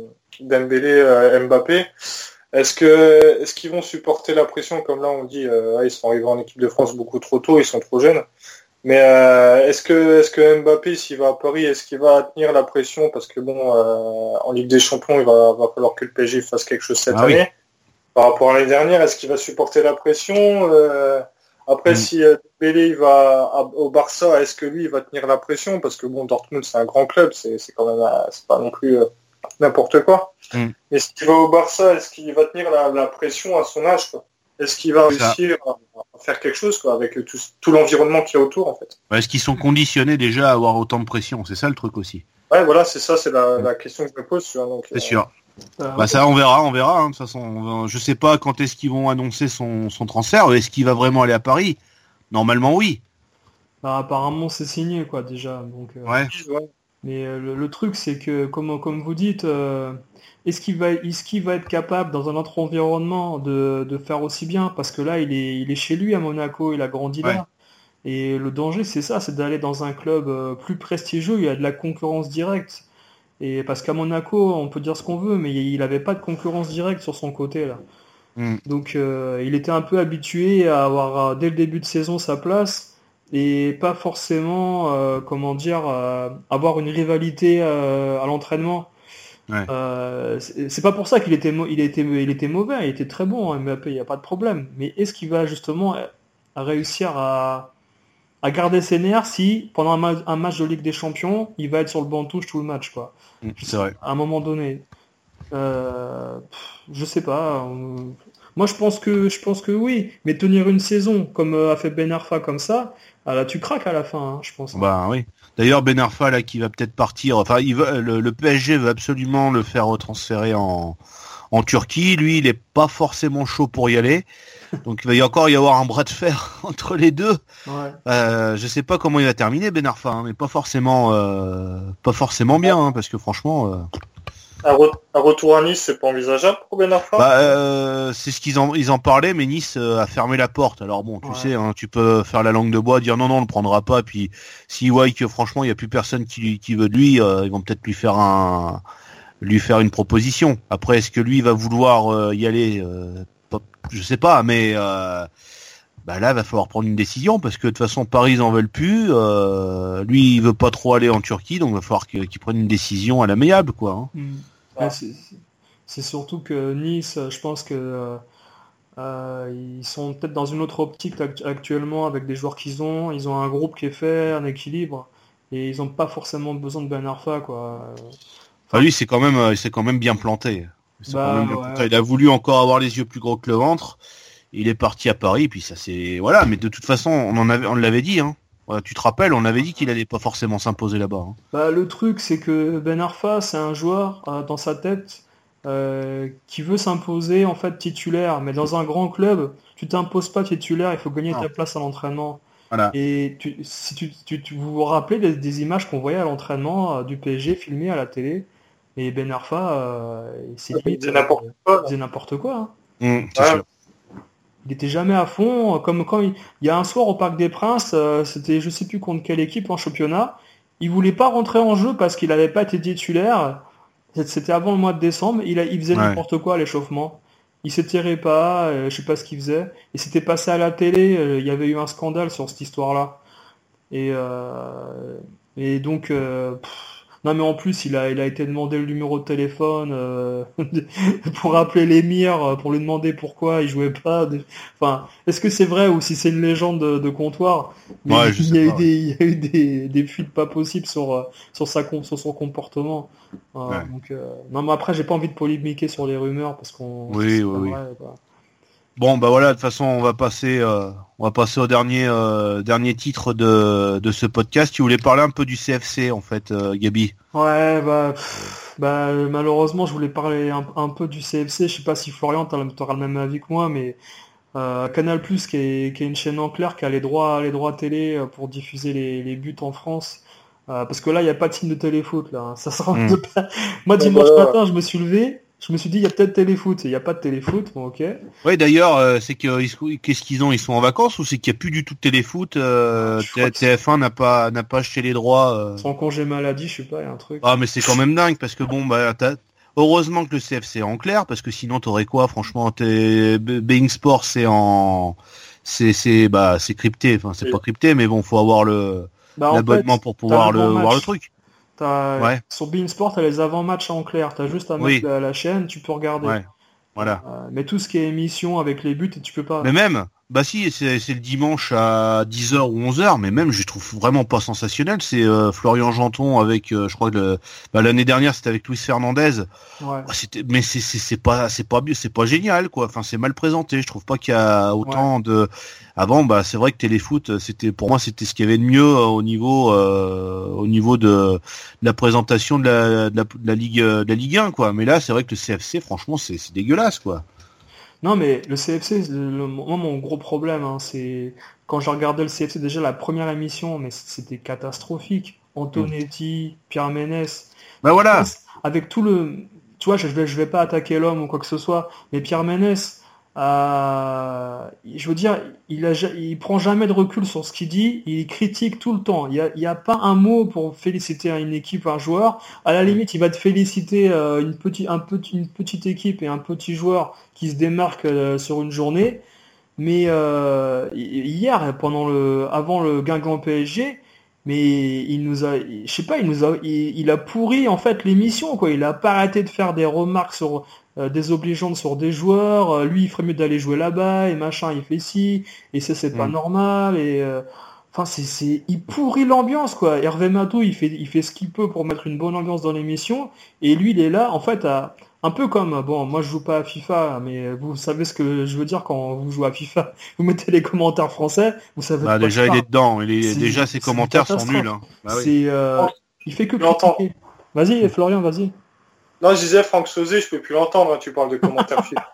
Mbappé. Est-ce qu'ils vont supporter la pression, comme là on dit, ils sont arrivés en équipe de France beaucoup trop tôt, ils sont trop jeunes. Mais est-ce que Mbappé, s'il va à Paris, est-ce qu'il va tenir la pression? Parce que bon, en Ligue des Champions, il va falloir que le PSG fasse quelque chose cette année. Oui. Par rapport à l'année dernière, est-ce qu'il va supporter la pression? Après, si Dembélé il va au Barça, est-ce que lui il va tenir la pression? Parce que bon, Dortmund c'est un grand club, c'est quand même, c'est pas non plus n'importe quoi. Mais s'il va au Barça, est-ce qu'il va tenir la pression à son âge, quoi? Est-ce qu'il va réussir à faire quelque chose, quoi, avec tout l'environnement qu'il y a autour, en fait? Est-ce qu'ils sont conditionnés déjà à avoir autant de pression? C'est ça le truc aussi. Ouais, voilà, c'est ça, c'est la question que je me pose. Donc, c'est sûr. Ça, on verra. Hein, de toute façon, je sais pas quand est-ce qu'ils vont annoncer son transfert. Est-ce qu'il va vraiment aller à Paris? Normalement, oui. Bah, apparemment, c'est signé, quoi, déjà. Donc, Ouais. mais le truc, c'est que, comme vous dites, est-ce qu'il va être capable, dans un autre environnement, de faire aussi bien? Parce que là, il est chez lui à Monaco, il a grandi Ouais. là. Et le danger, c'est ça, c'est d'aller dans un club plus prestigieux, il y a de la concurrence directe. Et parce qu'à Monaco, on peut dire ce qu'on veut, mais il n'avait pas de concurrence directe sur son côté là. Mm. Donc il était un peu habitué à avoir dès le début de saison sa place et pas forcément, comment dire, avoir une rivalité à l'entraînement. Ouais. C'est pas pour ça il était mauvais, il était très bon, hein, Mbappé, il n'y a pas de problème. Mais est-ce qu'il va justement réussir à garder ses nerfs si pendant un match de Ligue des Champions, il va être sur le banc de touche tout le match, quoi. C'est vrai. À un moment donné. Je sais pas. Moi, je pense que oui. Mais tenir une saison comme a fait Ben Arfa comme ça, ah, là, tu craques à la fin, hein, je pense. Bah oui. D'ailleurs, Ben Arfa là qui va peut-être partir. Enfin, le PSG veut absolument le faire retransférer en Turquie. Lui, il est pas forcément chaud pour y aller. Donc il va y avoir un bras de fer entre les deux. Ouais. Je sais pas comment il va terminer Ben Arfa, hein, mais pas forcément bien, hein, parce que franchement. Un retour à Nice, c'est pas envisageable pour Ben Arfa? C'est ce ils en parlaient, mais Nice a fermé la porte. Alors bon, tu Ouais. sais, hein, tu peux faire la langue de bois, dire non, on le prendra pas. Puis s'ils voient que franchement il y a plus personne qui veut de lui, ils vont peut-être lui faire une proposition. Après, est-ce que lui va vouloir y aller? Je sais pas, mais là, il va falloir prendre une décision parce que de toute façon, Paris ils en veulent plus. Lui, il veut pas trop aller en Turquie, donc il va falloir qu'il prenne une décision à l'amiable, quoi. Hein. Ouais, c'est surtout que Nice, je pense que ils sont peut-être dans une autre optique actuellement avec des joueurs qu'ils ont. Ils ont un groupe qui est fait, un équilibre, et ils n'ont pas forcément besoin de Ben Arfa, quoi. Enfin, lui, il s'est quand même bien planté. Ouais. Il a voulu encore avoir les yeux plus gros que le ventre. Il est parti à Paris, puis ça c'est voilà. Mais de toute façon, on l'avait dit. Hein. Voilà, tu te rappelles, on avait dit qu'il allait pas forcément s'imposer là-bas. Hein. Bah, le truc, c'est que Ben Arfa, c'est un joueur dans sa tête qui veut s'imposer en fait titulaire. Mais dans un grand club, tu t'imposes pas titulaire, il faut gagner ta place à l'entraînement. Voilà. Et si vous vous rappelez des images qu'on voyait à l'entraînement du PSG filmées à la télé, et Ben Arfa, Il faisait n'importe quoi. il faisait n'importe quoi. Hein. C'est sûr. Il était jamais à fond, comme quand il y a un soir au Parc des Princes, c'était je sais plus contre quelle équipe en championnat, il voulait pas rentrer en jeu parce qu'il n'avait pas été titulaire, c'était avant le mois de décembre, il faisait n'importe quoi à l'échauffement, il s'étirait pas, je sais pas ce qu'il faisait, et c'était passé à la télé, il y avait eu un scandale sur cette histoire-là, et donc, non mais en plus il a été demandé le numéro de téléphone pour appeler l'émir pour lui demander pourquoi il jouait pas. Enfin, est-ce que c'est vrai ou si c'est une légende de comptoir? Mais Ouais, il y a eu des fuites pas possibles sur son comportement. Ouais. Donc, non mais après j'ai pas envie de polémiquer sur les rumeurs parce qu'on. Oui, c'est oui, pas oui. vrai, quoi. Bon, bah voilà. De toute façon, on va passer au dernier titre de ce podcast. Tu voulais parler un peu du CFC en fait, Gabi. Ouais, malheureusement, je voulais parler un peu du CFC. Je sais pas si Florian t'auras le même avis que moi, mais Canal+, qui est une chaîne en clair, qui a les droits télé pour diffuser les buts en France. Parce que là, il n'y a pas de signe de téléfoot, là. Hein. Ça se rend pas. Moi, dimanche matin, je me suis levé. Je me suis dit, il y a peut-être téléfoot. Il n'y a pas de téléfoot. Bon, ok. Ouais, d'ailleurs, c'est que qu'est-ce qu'ils ont? Ils sont en vacances ou c'est qu'il n'y a plus du tout de téléfoot? TF1 n'a pas acheté les droits. Sans congé maladie, je sais pas, il y a un truc. Ah, mais c'est quand même dingue parce que bon, bah, heureusement que le CFC est en clair parce que sinon t'aurais quoi? Franchement, Bein Sport c'est crypté. Enfin, c'est pas crypté, mais bon, faut avoir l'abonnement pour pouvoir voir le truc. Sur beIN Sport, t'as les avant-matchs en clair. T'as juste à mettre la chaîne, tu peux regarder. Ouais. Voilà. Mais tout ce qui est émission avec les buts, tu peux pas. Mais même, bah si, c'est le dimanche à 10h ou 11h, mais même je trouve vraiment pas sensationnel. C'est Florian Janton avec, je crois que l'année dernière c'était avec Luis Fernandez. Ouais. Mais c'est pas génial quoi. Enfin c'est mal présenté. Je trouve pas qu'il y a autant de. Avant bah c'est vrai que Téléfoot pour moi c'était ce qu'il y avait de mieux au niveau de la présentation de la Ligue 1 quoi. Mais là c'est vrai que le CFC franchement c'est dégueulasse quoi. Non, mais le CFC, moi, mon gros problème, hein, c'est quand je regardais le CFC, déjà la première émission, mais c'était catastrophique. Antonetti, Pierre Ménès. Bah voilà. Avec tout le... Tu vois, je vais pas attaquer l'homme ou quoi que ce soit, mais Pierre Ménès, je veux dire, il prend jamais de recul sur ce qu'il dit, il critique tout le temps. Il y a pas un mot pour féliciter une équipe, un joueur. À la limite, il va te féliciter une petite équipe et un petit joueur qui se démarque sur une journée. Mais hier, avant le Guingamp PSG, mais il a pourri en fait l'émission, quoi. Il a pas arrêté de faire des remarques sur désobligeantes sur des joueurs. Lui, il ferait mieux d'aller jouer là-bas et machin. Il fait ci et ça, c'est pas normal. Et enfin, il pourrit l'ambiance, quoi. Hervé Matou, il fait ce qu'il peut pour mettre une bonne ambiance dans l'émission. Et lui, il est là, en fait, un peu comme, bon, moi je joue pas à FIFA, mais vous savez ce que je veux dire quand vous jouez à FIFA. Vous mettez les commentaires français, vous savez. Bah, déjà il est dedans, déjà ses commentaires sont nuls. Hein. Bah, oui. Il fait que critiquer. Vas-y, Florian, vas-y. Non, je disais Franck Sauzet, je peux plus l'entendre. Hein, tu parles de commentaires FIFA.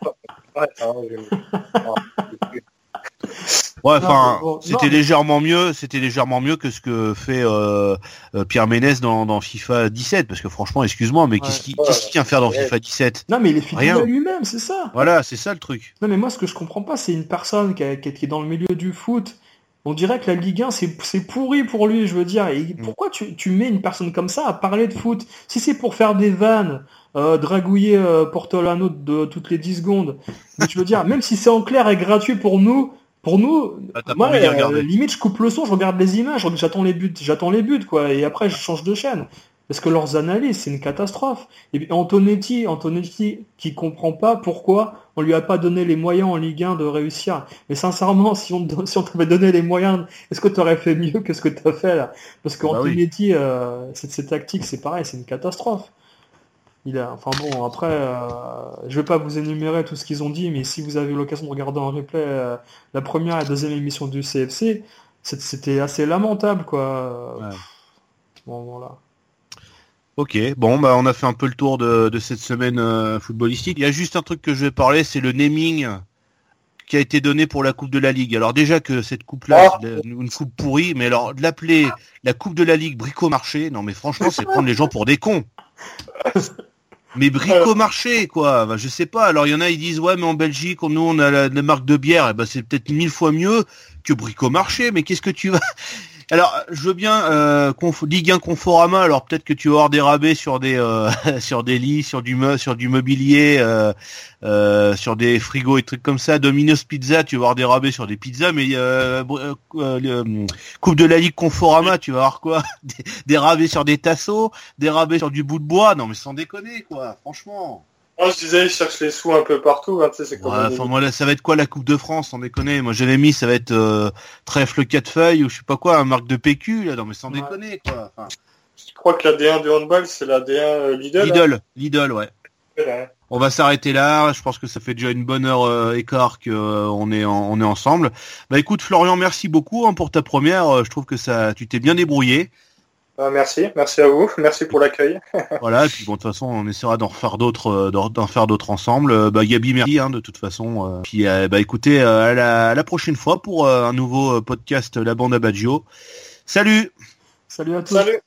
Ouais, enfin, c'était légèrement mieux que ce que fait Pierre Ménès dans FIFA 17, parce que franchement, excuse-moi, mais qu'est-ce qu'il vient faire dans FIFA 17? Non, mais il est fidèle à lui-même, c'est ça. Voilà, c'est ça le truc. Non, mais moi, ce que je comprends pas, c'est une personne qui est dans le milieu du foot. On dirait que la Ligue 1, c'est pourri pour lui, je veux dire. Et pourquoi tu mets une personne comme ça à parler de foot? Si c'est pour faire des vannes, dragouiller Portolano de toutes les 10 secondes, mais je veux dire, même si c'est en clair et gratuit pour nous, moi, limite, je coupe le son, je regarde les images, j'attends les buts, quoi, et après, je change de chaîne. Parce que leurs analyses, c'est une catastrophe. Et puis Antonetti, qui comprend pas pourquoi on lui a pas donné les moyens en Ligue 1 de réussir. Mais sincèrement, si on t'avait donné les moyens, est-ce que tu aurais fait mieux que ce que tu as fait là? Parce qu'Antonetti, ses tactiques, c'est pareil, c'est une catastrophe. Enfin bon, après, je vais pas vous énumérer tout ce qu'ils ont dit, mais si vous avez eu l'occasion de regarder en replay la première et la deuxième émission du CFC, c'était assez lamentable, quoi. Ouais. Bon, voilà. Ok, bon, bah on a fait un peu le tour de cette semaine footballistique. Il y a juste un truc que je vais parler, c'est le naming qui a été donné pour la Coupe de la Ligue. Alors déjà que cette coupe-là, c'est une coupe pourrie, mais alors de l'appeler la Coupe de la Ligue Bricomarché, non mais franchement, c'est prendre les gens pour des cons. Mais Bricomarché, quoi. Bah, je sais pas. Alors il y en a, ils disent ouais, mais en Belgique, nous on a la marque de bière, et ben c'est peut-être 1000 fois mieux que Bricomarché. Mais qu'est-ce que tu vas... Alors, je veux bien Ligue 1 Conforama. Alors peut-être que tu vas avoir des rabais sur des sur des lits, sur du mobilier, sur des frigos et trucs comme ça. Domino's Pizza, tu vas avoir des rabais sur des pizzas, mais Coupe de la Ligue Conforama, tu vas avoir quoi? Des rabais sur des tasseaux, des rabais sur du bout de bois. Non mais sans déconner, quoi. Franchement. Moi, je disais, ils cherchent les sous un peu partout, hein, tu sais, c'est comme... Enfin, moi, là, ça va être quoi, la Coupe de France, sans déconner? Moi, j'avais mis, ça va être, trèfle 4 feuilles, ou je sais pas quoi, un marque de PQ, là, non, mais sans déconner, quoi. Enfin... Je crois que la D1 du handball, c'est la D1 Lidl. Lidl, ouais. On va s'arrêter là, je pense que ça fait déjà une bonne heure et quart qu'on est ensemble. Bah, écoute, Florian, merci beaucoup, hein, pour ta première, je trouve que tu t'es bien débrouillé. Merci à vous, merci pour l'accueil. Voilà, et puis bon, de toute façon, on essaiera d'en faire d'autres ensemble. Gabi, merci, hein, de toute façon. Puis écoutez, à la prochaine fois pour un nouveau podcast La Bande à Baggio. Salut. Salut à tous. Salut.